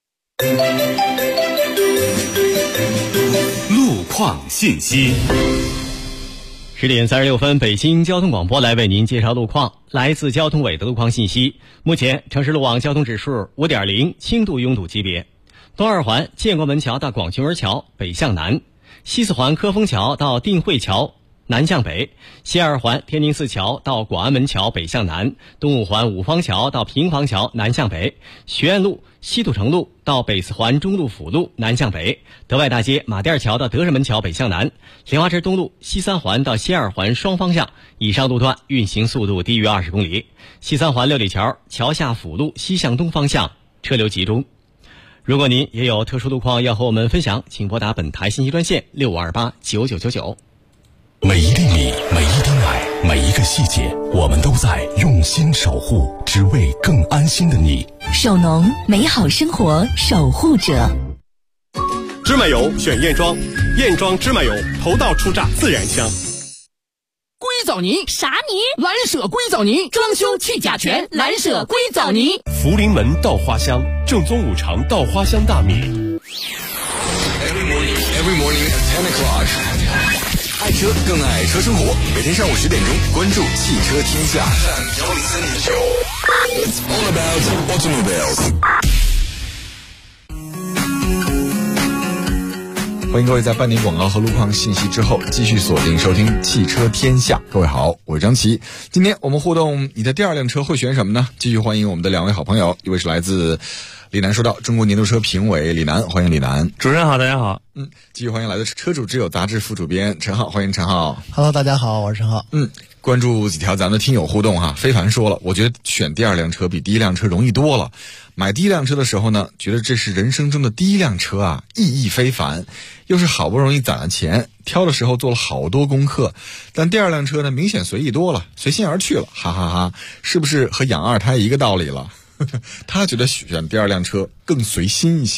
路况信息。 10点36分，北京交通广播来为您介绍路况。来自交通委的路况信息，目前城市路网交通指数5.0，轻度拥堵级别。东二环建国门桥到广渠门桥北向南，西四环科丰桥到定慧桥南向北，西二环天宁寺桥到广安门桥北向南，东五环五方桥到平房桥南向北，学院路西土城路到北四环中路辅路南向北，德外大街马甸桥到德胜门桥北向南，莲花池东路西三环到西二环双方向以上路段运行速度低于20公里，西三环六里桥桥下辅路西向东方向车流集中。如果您也有特殊路况要和我们分享，请拨打本台信息专线65289999。 每一粒米，每一滴奶，每一个细节，我们都在用心守护，只为更安心的你。 手农，美好生活守护者。 芝麻油选燕庄，燕庄芝麻油头道初榨自然香。 硅藻泥啥泥？蓝舍硅藻泥，装修去甲醛，蓝舍硅藻泥。 福临门稻花香，正宗五常稻花香大米。 Every morning at 10 o'clock。爱车更爱车生活，每天上午10点钟，关注汽车天下。It's all about automobiles。欢迎各位在半点广告和路况信息之后，继续锁定收听汽车天下。各位好，我是张琪。今天我们互动，你的第二辆车会选什么呢？继续欢迎我们的两位好朋友，一位是来自李楠说到中国年度车评委李楠，欢迎李楠。 主持人好，大家好。 继续欢迎来自车主之友杂志副主编陈浩，欢迎陈浩。 Hello， 大家好，我是陈浩。 关注几条咱们的听友互动哈。非凡说了，我觉得选第二辆车比第一辆车容易多了。买第一辆车的时候呢，觉得这是人生中的第一辆车啊，意义非凡，又是好不容易攒了钱，挑的时候做了好多功课。但第二辆车呢，明显随意多了，随心而去了，哈哈哈，是不是和养二胎一个道理了？他觉得选第二辆车更随心一些。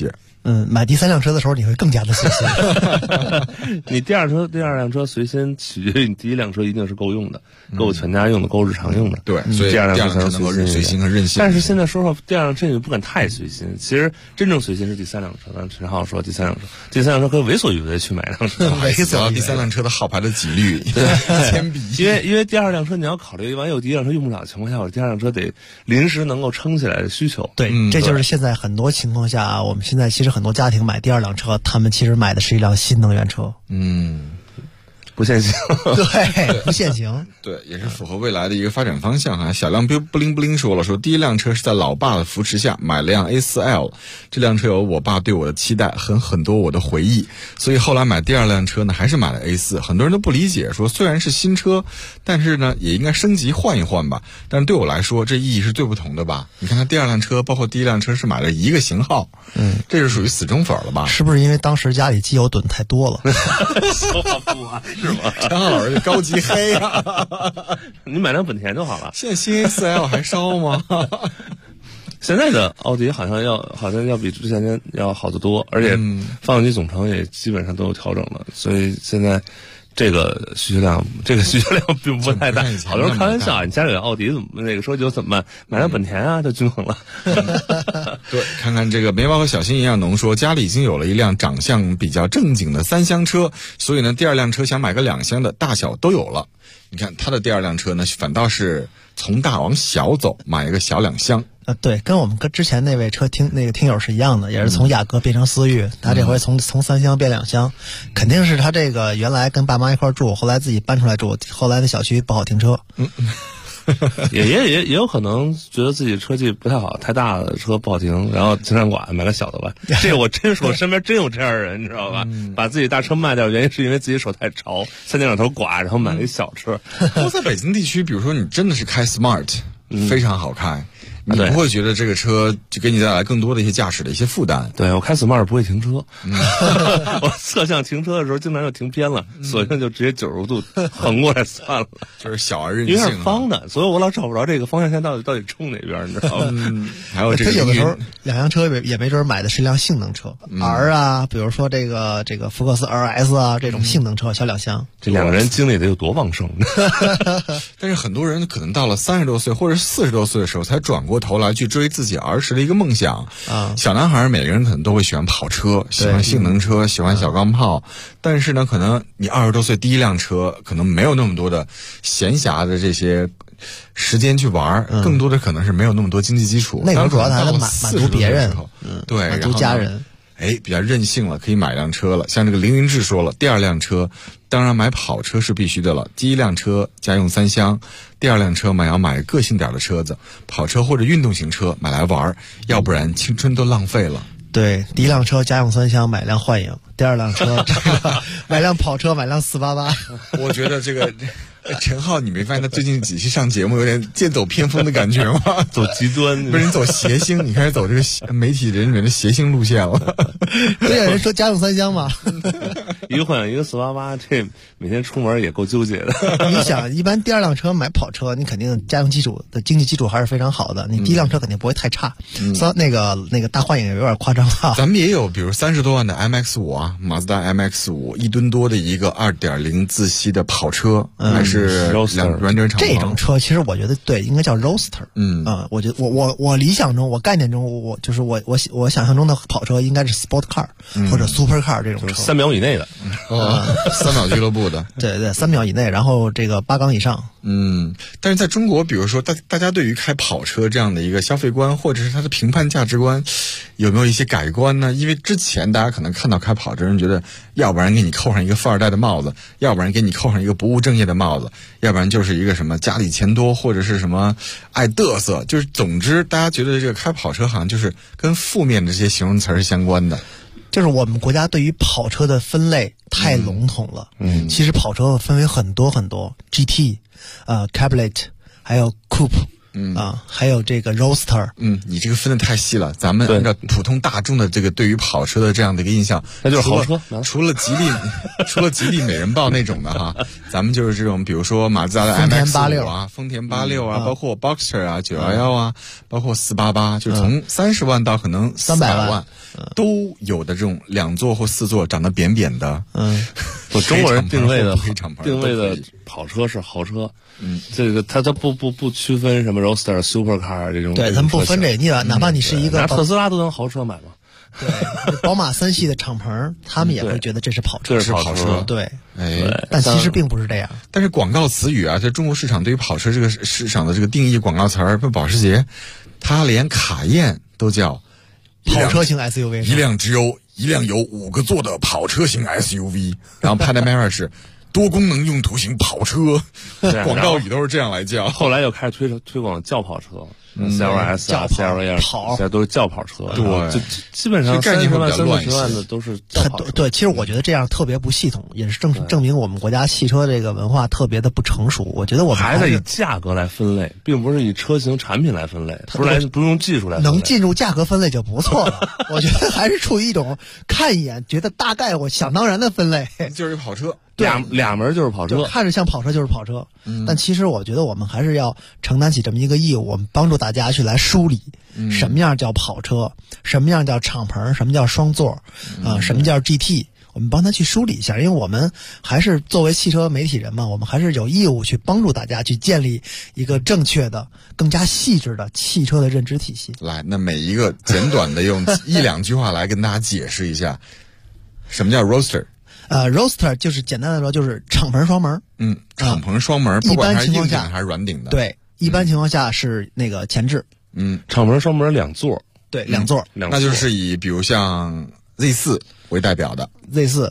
买第3辆车的时候你会更加的随心。 你第二辆车随心取决于你第一辆车一定是够用的，够全家用的，够日常用的。 对，所以第二辆车能够随心和任性。 但是现在说实话，第二辆车你不敢太随心。其实真正随心是第3辆车。陈浩说第3辆车可以为所欲为去买辆车， 第3辆车的号牌的几率铅笔。 因为第2辆车你要考虑，万一有第1辆车用不了的情况下，我第2辆车得临时能够撑起来的需求。 对，这就是现在很多情况下，我们现在其实很多家庭买第2辆车，他们其实买的是一辆新能源车。 不限行。 对，不限行。 对，也是符合未来的一个发展方向哈。小亮不灵不灵说了，说第1辆车是在老爸的扶持下买了辆 A4L， 这辆车有我爸对我的期待，很多我的回忆，所以后来买第2辆车呢，还是买了 A4。很多人都不理解，说虽然是新车，但是呢也应该升级换一换吧。但是对我来说，这意义是最不同的吧？你看他第2辆车，包括第1辆车是买了一个型号，这是属于死忠粉了吧？ 是不是因为当时家里机油囤太多了？ 说话不完是吗？ 陈浩老师高级黑啊！ 你买辆本田就好了。 现在新 A4L 还烧吗？ 现在的奥迪好像要比之前要好得多，而且发动机总成也基本上都有调整了，所以现在这个需求量并不太大。好多人开玩笑，你家里有奥迪怎么那个说就怎么办？买辆本田啊，就均衡了。 对，看看这个眉毛和小新一样浓说，家里已经有了一辆长相比较正经的3厢车，所以呢，第2辆车想买个2厢的，大小都有了。你看他的第2辆车呢，反倒是从大往小走，买一个小2厢。 对，跟我们跟之前那位听友是一样的，也是从雅阁变成思域，他这回从3厢变2厢，肯定是他这个原来跟爸妈一块住，后来自己搬出来住，后来的小区不好停车。 也有可能觉得自己车技不太好，太大的车不好停，然后经常寡买个小的吧。这个我身边真有这样的人，你知道吧？把自己大车卖掉，原因是因为自己手太潮，3天2头寡，然后买了一小车。 不过在北京地区，比如说你真的是开 Smart，非常好开。你不会觉得这个车就给你带来更多的一些驾驶的一些负担。 对，我开 Smart 不会停车，我侧向停车的时候经常就停偏了，索性就直接90度横过来算了。 就是小而任性， 有点方的，所以我老找不着这个方向线到底冲哪边，你知道吗？ 还有这个有的时候2辆车也没准买的是辆性能车，R 啊，比如说这个福克斯 RS 啊，这种性能车小2厢。 这2个人精力得有多旺盛？ 但是很多人可能到了30多岁或者40多岁的时候才转过头来去追自己儿时的一个梦想啊。小男孩每个人可能都会喜欢跑车，喜欢性能车，喜欢小钢炮，但是呢，可能你20多岁第1辆车可能没有那么多的闲暇的这些时间去玩，更多的可能是没有那么多经济基础。 那个主要还是满足别人， 对， 满足家人。 比较任性了，可以买辆车了。像这个凌云志说了，第2辆车当然买跑车是必须的了。第1辆车家用3厢，第2辆车要买个性点的车子，跑车或者运动型车买来玩，要不然青春都浪费了。 对，第1辆车家用3厢买辆幻影，第2辆车买辆跑车，买辆488。 我觉得这个陈浩，你没发现他最近几期上节目有点剑走偏锋的感觉吗？ 走极端， 不是你走谐星，你开始走这个媒体人里面的谐星路线了。 对呀，人说家用3厢嘛， 一个幻影，一个488，这每天出门也够纠结的。 你想，一般第2辆车买跑车，你肯定家用基础的经济基础还是非常好的，你第1辆车肯定不会太差。那个大幻影有点夸张了。 咱们也有，比如30多万的 MX-5啊，马自达 MX-5，1吨多的一个2.0自吸的跑车，还是软点厂。 这种车其实我觉得对，应该叫 Roadster。我觉得我理想中，我概念中，我想象中的跑车应该是 Sport Car 或者 Super Car 这种车 ，3秒以内的 ，3秒俱乐部的， 对，3秒以内，然后这个8缸以上。 但是在中国，比如说大家对于开跑车这样的一个消费观，或者是它的评判价值观，有没有一些改观呢？因为之前大家可能看到开跑车人觉得，要不然给你扣上一个富二代的帽子，要不然给你扣上一个不务正业的帽子，要不然就是一个什么家里钱多，或者是什么爱嘚瑟，就是总之大家觉得这个开跑车好像就是跟负面的这些形容词是相关的。 就是我们国家对于跑车的分类太笼统了。其实跑车分为很多很多 GT、Cabriolet， 还有 Coupe， 还有这个 Roadster。 你这个分的太细了，咱们按照普通大众的这个对于跑车的这样的一个印象， 那就是豪车。 除了吉利美人豹那种的哈，咱们就是这种，比如说马自达的 MX-5 啊，丰田86啊，包括 Boxster 啊，911啊，包括488，就是从30万到可能400万都有的这种2座或4座，长得扁扁的。 我中国人定位的跑车是豪车。这个他不区分什么 Roadster、Supercar 这种。 对，他们不分这，你哪怕你是一个拿特斯拉都能豪车买吗？ 对，宝马3系的敞篷，他们也会觉得这是跑车， 这是跑车。 对，但其实并不是这样。 但是广告词语啊，在中国市场对于跑车这个市场的这个定义，广告词儿，保时捷，它连卡宴都叫跑车型 SUV， 一辆有5个座的跑车型 SUV， 然后 Panamera 是多功能用途型跑车，广告语都是这样来叫。 后来又开始推广轿跑车，CLS 啊，CLA 现在都是轿跑车。 对， 就基本上30万、40万的都是轿跑车。 对，其实我觉得这样特别不系统，也是证明我们国家汽车这个文化特别的不成熟。我觉得我们还得以价格来分类，并不是以车型产品来分类，不用技术来分类。 能进入价格分类就不错了。我觉得还是处于一种看一眼觉得大概我想当然的分类， 就是跑车。 俩门就是跑车， 看着像跑车就是跑车。但其实我觉得我们还是要承担起这么一个义务，我们帮助大家去来梳理什么样叫跑车，什么样叫敞篷，什么叫双座，什么叫 GT。我们帮他去梳理一下，因为我们还是作为汽车媒体人嘛，我们还是有义务去帮助大家去建立一个正确的、更加细致的汽车的认知体系。 来，那每一个简短的用1-2句话来跟大家解释一下，什么叫 Roadster。Roadster 就是简单的说就是敞篷双门。 敞篷双门，不管它是硬顶还是软顶的。 对，一般情况下是那个前置。 敞篷双门2座。 对，2座。 那就是以比如像 Z4 为代表的 Z4，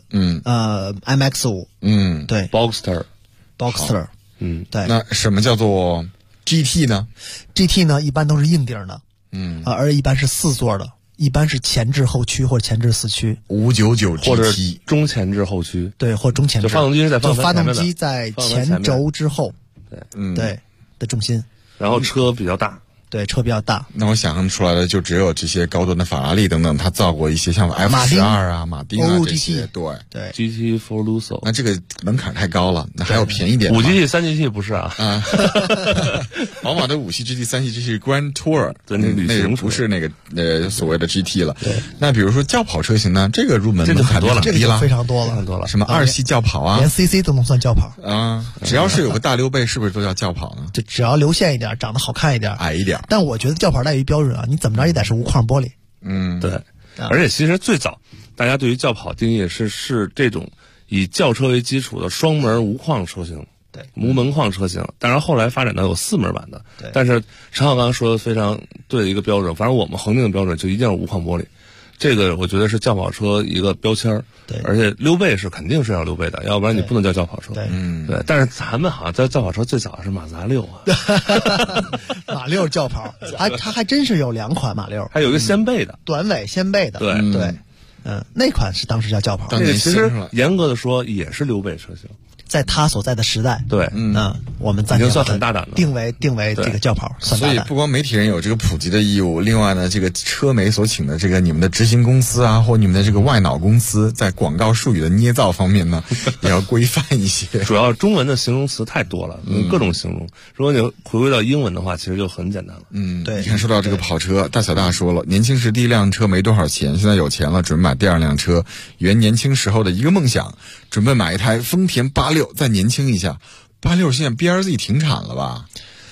MX-5，对 ，Boxster， 对。 那什么叫做 GT 呢 ？GT 呢，一般都是硬顶的，而一般是4座的。一般是前置后驱或者前置4驱 ，599 或者中前置后驱， 对，或中前置。 就发动机是在发动机在前轴之后，对的重心。 然后车比较大， 对，车比较大。 那我想象出来的就只有这些高端的法拉利等等，它造过一些像 F12啊、马丁啊这些， 对 GT Forluso。 那这个门槛太高了，那还有便宜点 ？5 GT 3 GT 不是啊？ 宝马的5系 GT 3系 GT Grand Tour， 对，那不是那个所谓的 GT 了。那比如说轿跑车型呢，这个入门门槛多了， 这个非常多了， 什么2系轿跑啊， 连 CC 都能算轿跑啊。只要是有个大溜背，是不是都叫轿跑呢？ 就只要流线一点，长得好看一点， 矮一点。 但我觉得轿跑大于标准啊，你怎么着也得是无框玻璃。 对。而且其实最早大家对于轿跑定义是这种以轿车为基础的双门无框车型。 对， 无门框车型，当然后来发展到有4门版的。 对， 但是陈浩刚刚说的非常对的一个标准，反正我们恒定的标准就一定是无框玻璃，这个我觉得是轿跑车一个标签。 对， 而且溜背是肯定是要溜背的，要不然你不能叫轿跑车。 对， 对。但是咱们好像在轿跑车最早是马自达6啊， 马6轿跑，它还真是有2款马6， 还有一个掀背的， 短尾掀背的。对，那款是当时叫轿跑。 那个其实严格的说也是溜背车型。 在他所在的时代， 对， 我们已经算很大胆了， 定为这个轿跑， 所以不光媒体人有这个普及的义务，另外呢，这个车媒所请的这个你们的执行公司啊，或你们的这个外脑公司，在广告术语的捏造方面呢，也要规范一些。 主要中文的形容词太多了，各种形容。如果你回归到英文的话，其实就很简单了。 对。 你看，说到这个跑车，大小大说了，年轻时第一辆车没多少钱，现在有钱了，准备买第2辆车，圆年轻时候的一个梦想，准备买一台丰田86，再年轻一下。86现在 BRZ 停产了吧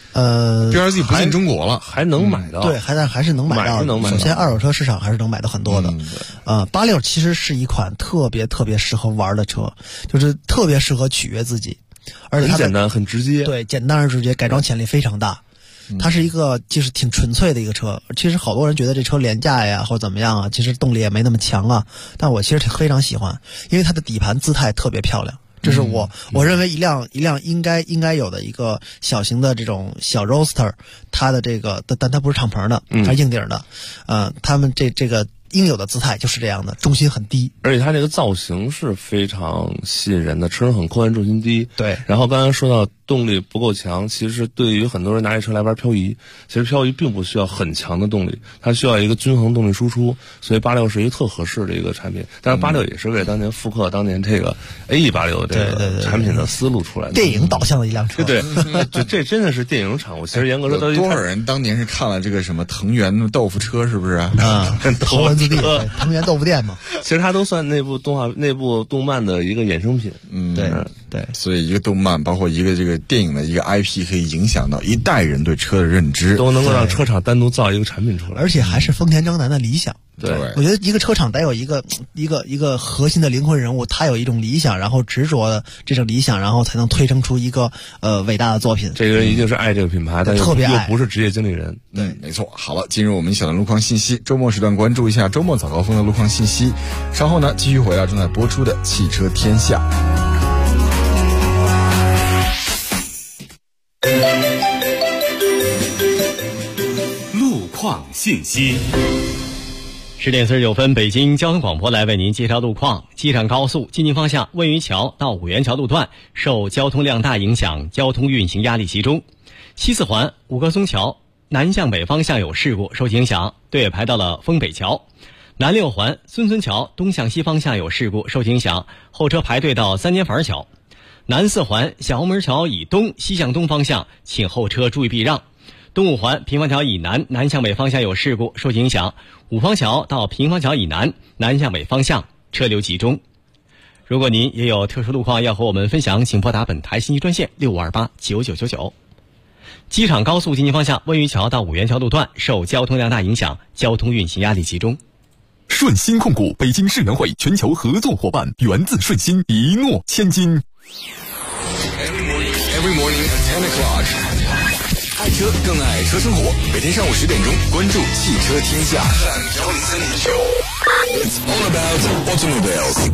？BRZ 不进中国了， 还能买到？ 对，还是能买到。首先，二手车市场还是能买到很多的。86其实是一款特别特别适合玩的车，就是特别适合取悦自己，而且它很简单，很直接。 对，简单而直接，改装潜力非常大。它是一个就是挺纯粹的一个车。其实好多人觉得这车廉价呀，或者怎么样啊，其实动力也没那么强啊。但我其实非常喜欢，因为它的底盘姿态特别漂亮。这是我认为一辆应该有的一个小型的这种小 Roadster， 它的这个但它不是敞篷的，它是硬顶的。他们这个应有的姿态就是这样的，重心很低， 而且它这个造型是非常吸引人的，车身很宽，重心低。 对。 然后刚才说到动力不够强，其实对于很多人拿这车来玩漂移，其实漂移并不需要很强的动力，它需要一个均衡动力输出，所以86是一个特合适的一个产品。但是86也是为了当年复刻当年这个 AE86 这个产品的思路出来的， 电影导向的一辆车。 对，这真的是电影产物。其实严格说， 多少人当年是看了这个什么藤原豆腐车，是不是啊？ 头文字 D 藤原豆腐店嘛， 其实它都算那部动漫的一个衍生品。 对， 所以一个动漫包括一个这个电影的一个 IP 可以影响到一代人对车的认知， 都能够让车厂单独造一个产品出来， 而且还是丰田章男的理想。 对， 我觉得一个车厂得有一个核心的灵魂人物，他有一种理想，然后执着的这种理想，然后才能推生出一个伟大的作品。 这个人一定是爱这个品牌，但特别爱， 又不是职业经理人。 对，没错。好了，进入我们小的路况信息，周末时段关注一下周末早高峰的路况信息。稍后呢，继续回到正在播出的汽车天下。 路况信息。 10点49分，北京交通广播来为您介绍路况。机场高速进京方向问榆桥到五元桥路段受交通量大影响，交通运行压力集中。西四环五棵松桥南向北方向有事故，受影响，队尾排到了丰北桥。南六环孙村桥东向西方向有事故，受影响，后车排队到三间房桥。南四环小红门桥以东西向东方向，请后车注意避让。东五环平房桥以南南向北方向有事故，受影响，五方桥到平房桥以南南向北方向车流集中。如果您也有特殊路况要和我们分享，请拨打本台信息专线65289999。机场高速进京方向问榆桥到五元桥路段受交通量大影响，交通运行压力集中。 顺鑫控股北京世园会全球合作伙伴，源自顺鑫，一诺千金。 Every morning at 10 o'clock， 爱车更爱车生活。每天上午10点钟，关注汽车天下。It's all about automobiles。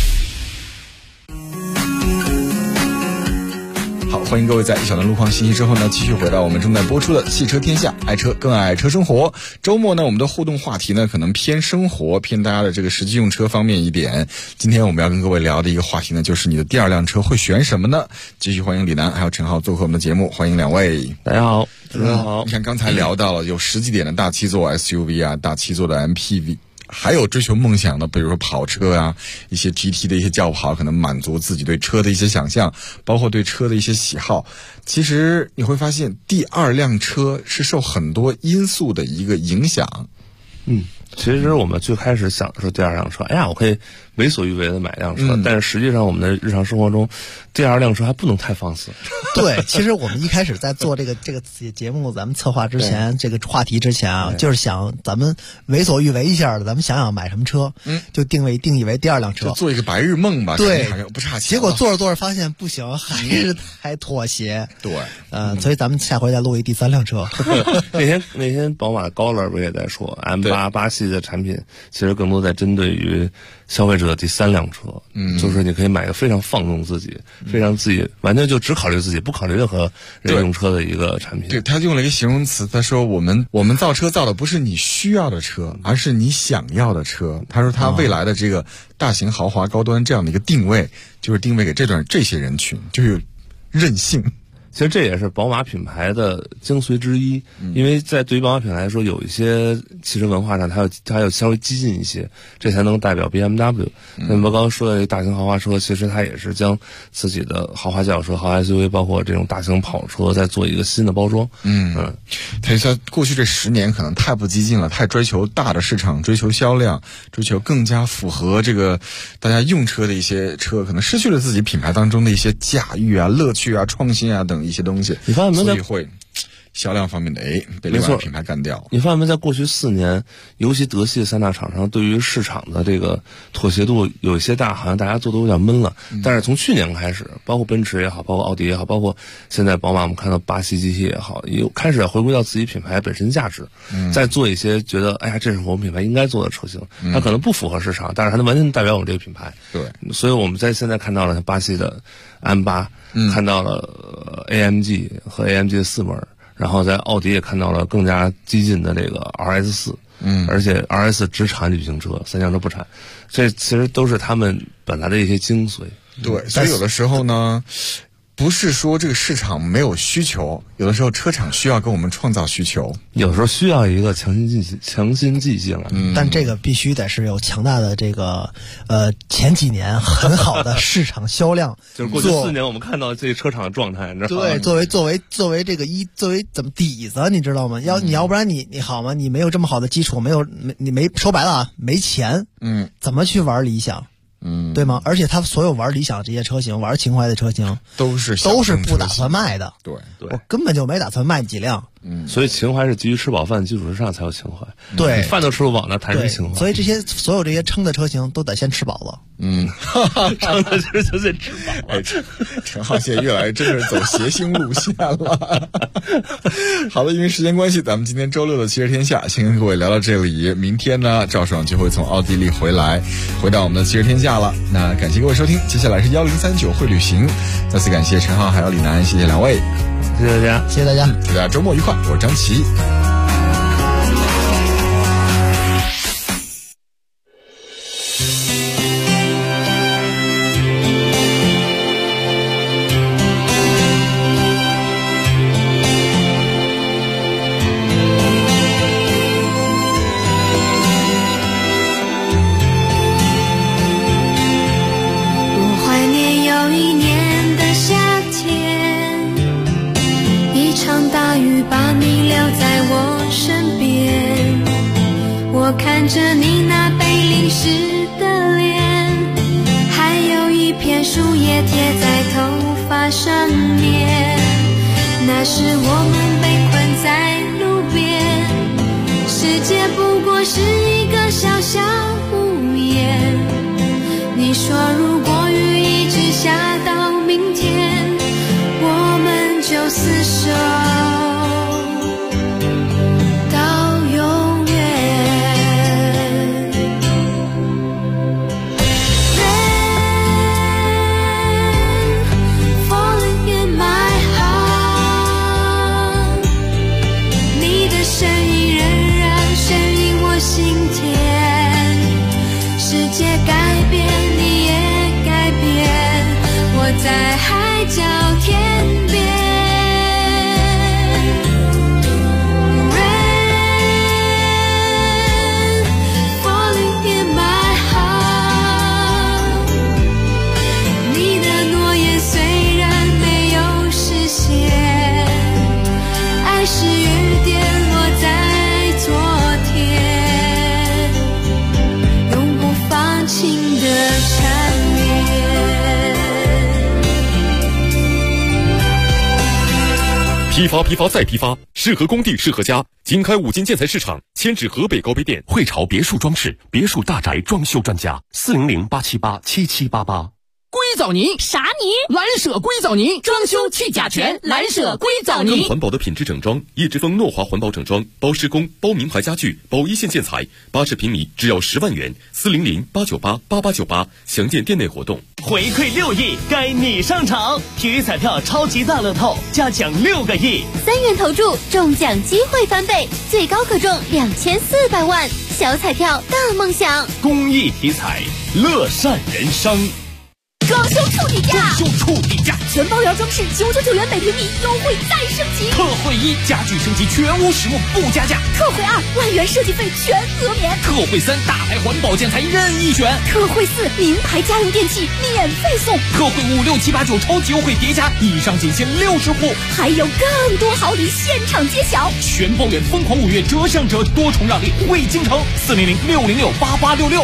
好，欢迎各位在一小段路况信息之后呢，继续回到我们正在播出的汽车天下，爱车更爱车生活。周末呢，我们的互动话题呢，可能偏生活，偏大家的这个实际用车方面一点。今天我们要跟各位聊的一个话题呢，就是你的第二辆车会选什么呢？继续欢迎李楠还有陈浩做客我们的节目，欢迎两位。 大家好，主持人好。 你看刚才聊到了有10几点的大7座 SUV 啊，大7座的 MPV。还有追求梦想的，比如说跑车啊，一些 GT 的一些轿跑，可能满足自己对车的一些想象，包括对车的一些喜好。其实你会发现，第二辆车是受很多因素的一个影响。 其实我们最开始想的是第二辆车，我可以为所欲为的买辆车，但是实际上我们的日常生活中，第二辆车还不能太放肆。 对，其实我们一开始在做这个节目，咱们策划之前，这个话题之前啊，就是想咱们为所欲为一下的，咱们想想买什么车，就定义为第二辆车， 就做一个白日梦吧。 对， 不差钱。 结果做着发现不行，还是太妥协。 对， 所以咱们下回再录一第三辆车。 那天宝马高乐不也在说 M8 8系的产品，其实更多在针对于消费者的第三辆车，就是你可以买个非常放纵自己，非常自己完全就只考虑自己，不考虑任何人用车的一个产品。 对，他用了一个形容词，他说我们造车造的不是你需要的车，而是你想要的车。他说他未来的这个大型豪华高端这样的一个定位，就是定位给这些人群，就是任性。 其实这也是宝马品牌的精髓之一，因为对于宝马品牌来说，有一些汽车文化上它要稍微激进一些，这才能代表 BMW。那么刚刚说的这个大型豪华车，其实它也是将自己的豪华轿车、豪华 SUV， 包括这种大型跑车，再做一个新的包装。 它在过去这10年可能太不激进了，太追求大的市场，追求销量，追求更加符合这个大家用车的一些车，可能失去了自己品牌当中的一些驾驭啊、乐趣啊、创新啊等一些东西。 你发现没有？ 所以会销量方面的被另外的品牌干掉。 你发现没？在过去4年，尤其德系3大厂商对于市场的这个妥协度有一些大，好像大家做的有点闷了。但是从去年开始，包括奔驰也好，包括奥迪也好，包括现在宝马，我们看到8系 GT 也好，又开始回归到自己品牌本身价值，再做一些觉得这是我们品牌应该做的车型。它可能不符合市场，但是它能完全代表我们这个品牌。 对， 所以我们现在看到了8系的 M8，看到了AMG 和 AMG 的4门。然后在奥迪也看到了更加激进的这个 RS4， 而且 RS 只产旅行车，三厢车不产，这其实都是他们本来的一些精髓。 对，所以有的时候呢，不是说这个市场没有需求，有的时候车厂需要给我们创造需求， 有时候需要一个强心剂进来。 但这个必须得是有强大的这个前几年很好的市场销量， 就是过去4年我们看到这车厂的状态，你知道吗？ 对，作为这个作为怎么底子，你知道吗？你要不然你好吗？你没有这么好的基础，你没说白了啊，没钱，怎么去玩理想？对吗？而且他所有玩理想这些车型，玩情怀的车型， 都是不打算卖的。 对， 我根本就没打算卖几辆。 所以情怀是基于吃饱饭基础之上才有情怀。 对， 饭都吃不饱呢，谈什么情怀？ 所以所有这些撑的车型都得先吃饱了。 撑的就是吃饱了。 陈浩现在越来真是走谐星路线了。好的，因为时间关系，咱们今天周六的汽车天下先跟各位聊到这里。明天呢，赵爽就会从奥地利回到我们的汽车天下了。那感谢各位收听，接下来是1039会旅行。再次感谢陈浩还有李楠，谢谢两位， 谢谢大家， 谢谢大家， 祝大家周末愉快。我是张琪。 看着你那被淋湿的脸，还有一片树叶贴在头发上面，那时我们被困在路边，世界不过是一个小小屋檐。你说如果雨一直下到明天，我们就厮守在海角天边。 批发再批发，适合工地适合家。经开5金建材市场，迁至河北高碑店，汇潮别墅装饰别墅大宅装修专家，400-878-7788。 硅藻泥啥泥？蓝舍硅藻泥，装修去甲醛，蓝舍硅藻泥。 更环保的品质整装，叶之峰诺华环保整装，包施工，包名牌家具，包一线建材，80平米只要10万元，400-898-8898，详见店内活动。 回馈6亿，该你上场！体育彩票超级大乐透，加奖6个亿 ，3元投注，中奖机会翻倍，最高可中2400万。小彩票大梦想， 公益体彩，乐善人生。 装修处底价， 装修处底价， 全包圆装饰999元每平米，优惠再升级。 特惠1，家具升级全屋实木不加价。 特惠2，万元设计费全额免。 特惠3，大牌环保建材任意选。 特惠4，名牌家用电器免费送。 特惠5、6、7、8、9超级优惠叠加，以上仅限60户， 还有更多好礼现场揭晓。 全包圆疯狂5月折上折，多重让利惠京城，400-606-8866，400-606-8866，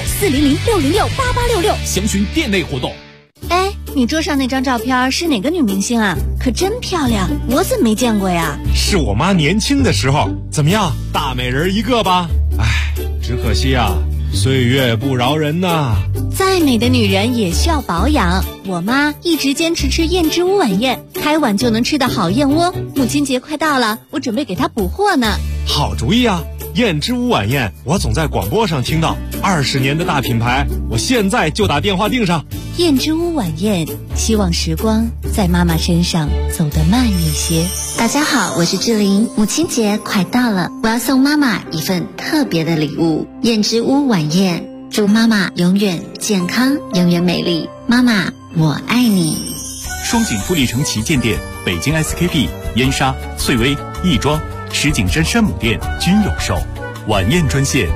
详询店内活动。 哎，你桌上那张照片是哪个女明星啊？可真漂亮，我怎么没见过呀？ 是我妈年轻的时候，怎么样，大美人一个吧？哎，只可惜啊，岁月不饶人呐。 再美的女人也需要保养，我妈一直坚持吃燕之屋晚宴，开碗就能吃的好燕窝。母亲节快到了，我准备给她补货呢。 好主意啊！燕之屋晚宴，我总在广播上听到，20年的大品牌，我现在就打电话订上。 燕之屋晚宴，希望时光在妈妈身上走得慢一些。 大家好，我是志玲。母亲节快到了，我要送妈妈一份特别的礼物——燕之屋晚宴。祝妈妈永远健康，永远美丽。妈妈，我爱你。 双井富力城旗舰店、北京 SKP、燕莎、翠微、亦庄、石景山山姆店均有售。晚宴专线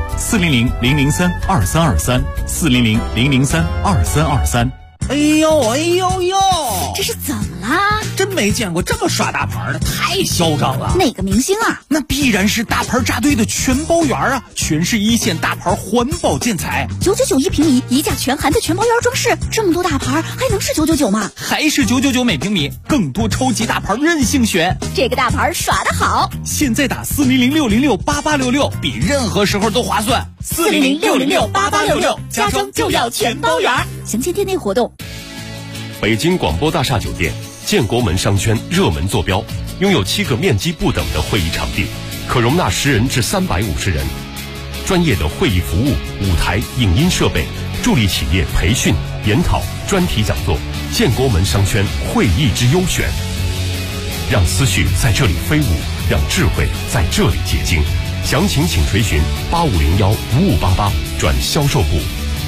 ：400-003-2323，400-003-2323。 哎呦哎呦呦！ 这是怎么啦？ 真没见过这么耍大牌的，太嚣张了！ 哪个明星啊？ 那必然是大牌扎堆的全包园啊！全是一线大牌环保建材 ，999一平米，一价全含的全包园装饰，这么多大牌还能是999吗？ 还是999每平米，更多超级大牌任性选。 这个大牌耍得好！ 现在打400-606-8866，比任何时候都划算。 400-606-8866，家装就要全包园。详见店内活动。 北京广播大厦酒店建国门商圈热门坐标，拥有7个面积不等的会议场地，可容纳10人至350人。专业的会议服务、舞台、影音设备，助力企业培训、研讨、专题讲座。建国门商圈会议之优选，让思绪在这里飞舞，让智慧在这里结晶。详情请垂询8501-5588转销售部。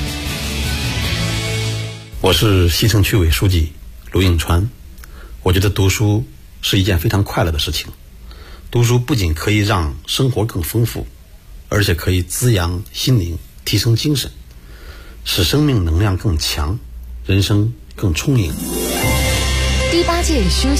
我是西城区委书记卢应川。我觉得读书是一件非常快乐的事情。读书不仅可以让生活更丰富，而且可以滋养心灵，提升精神，使生命能量更强，人生更充盈。 第8届学习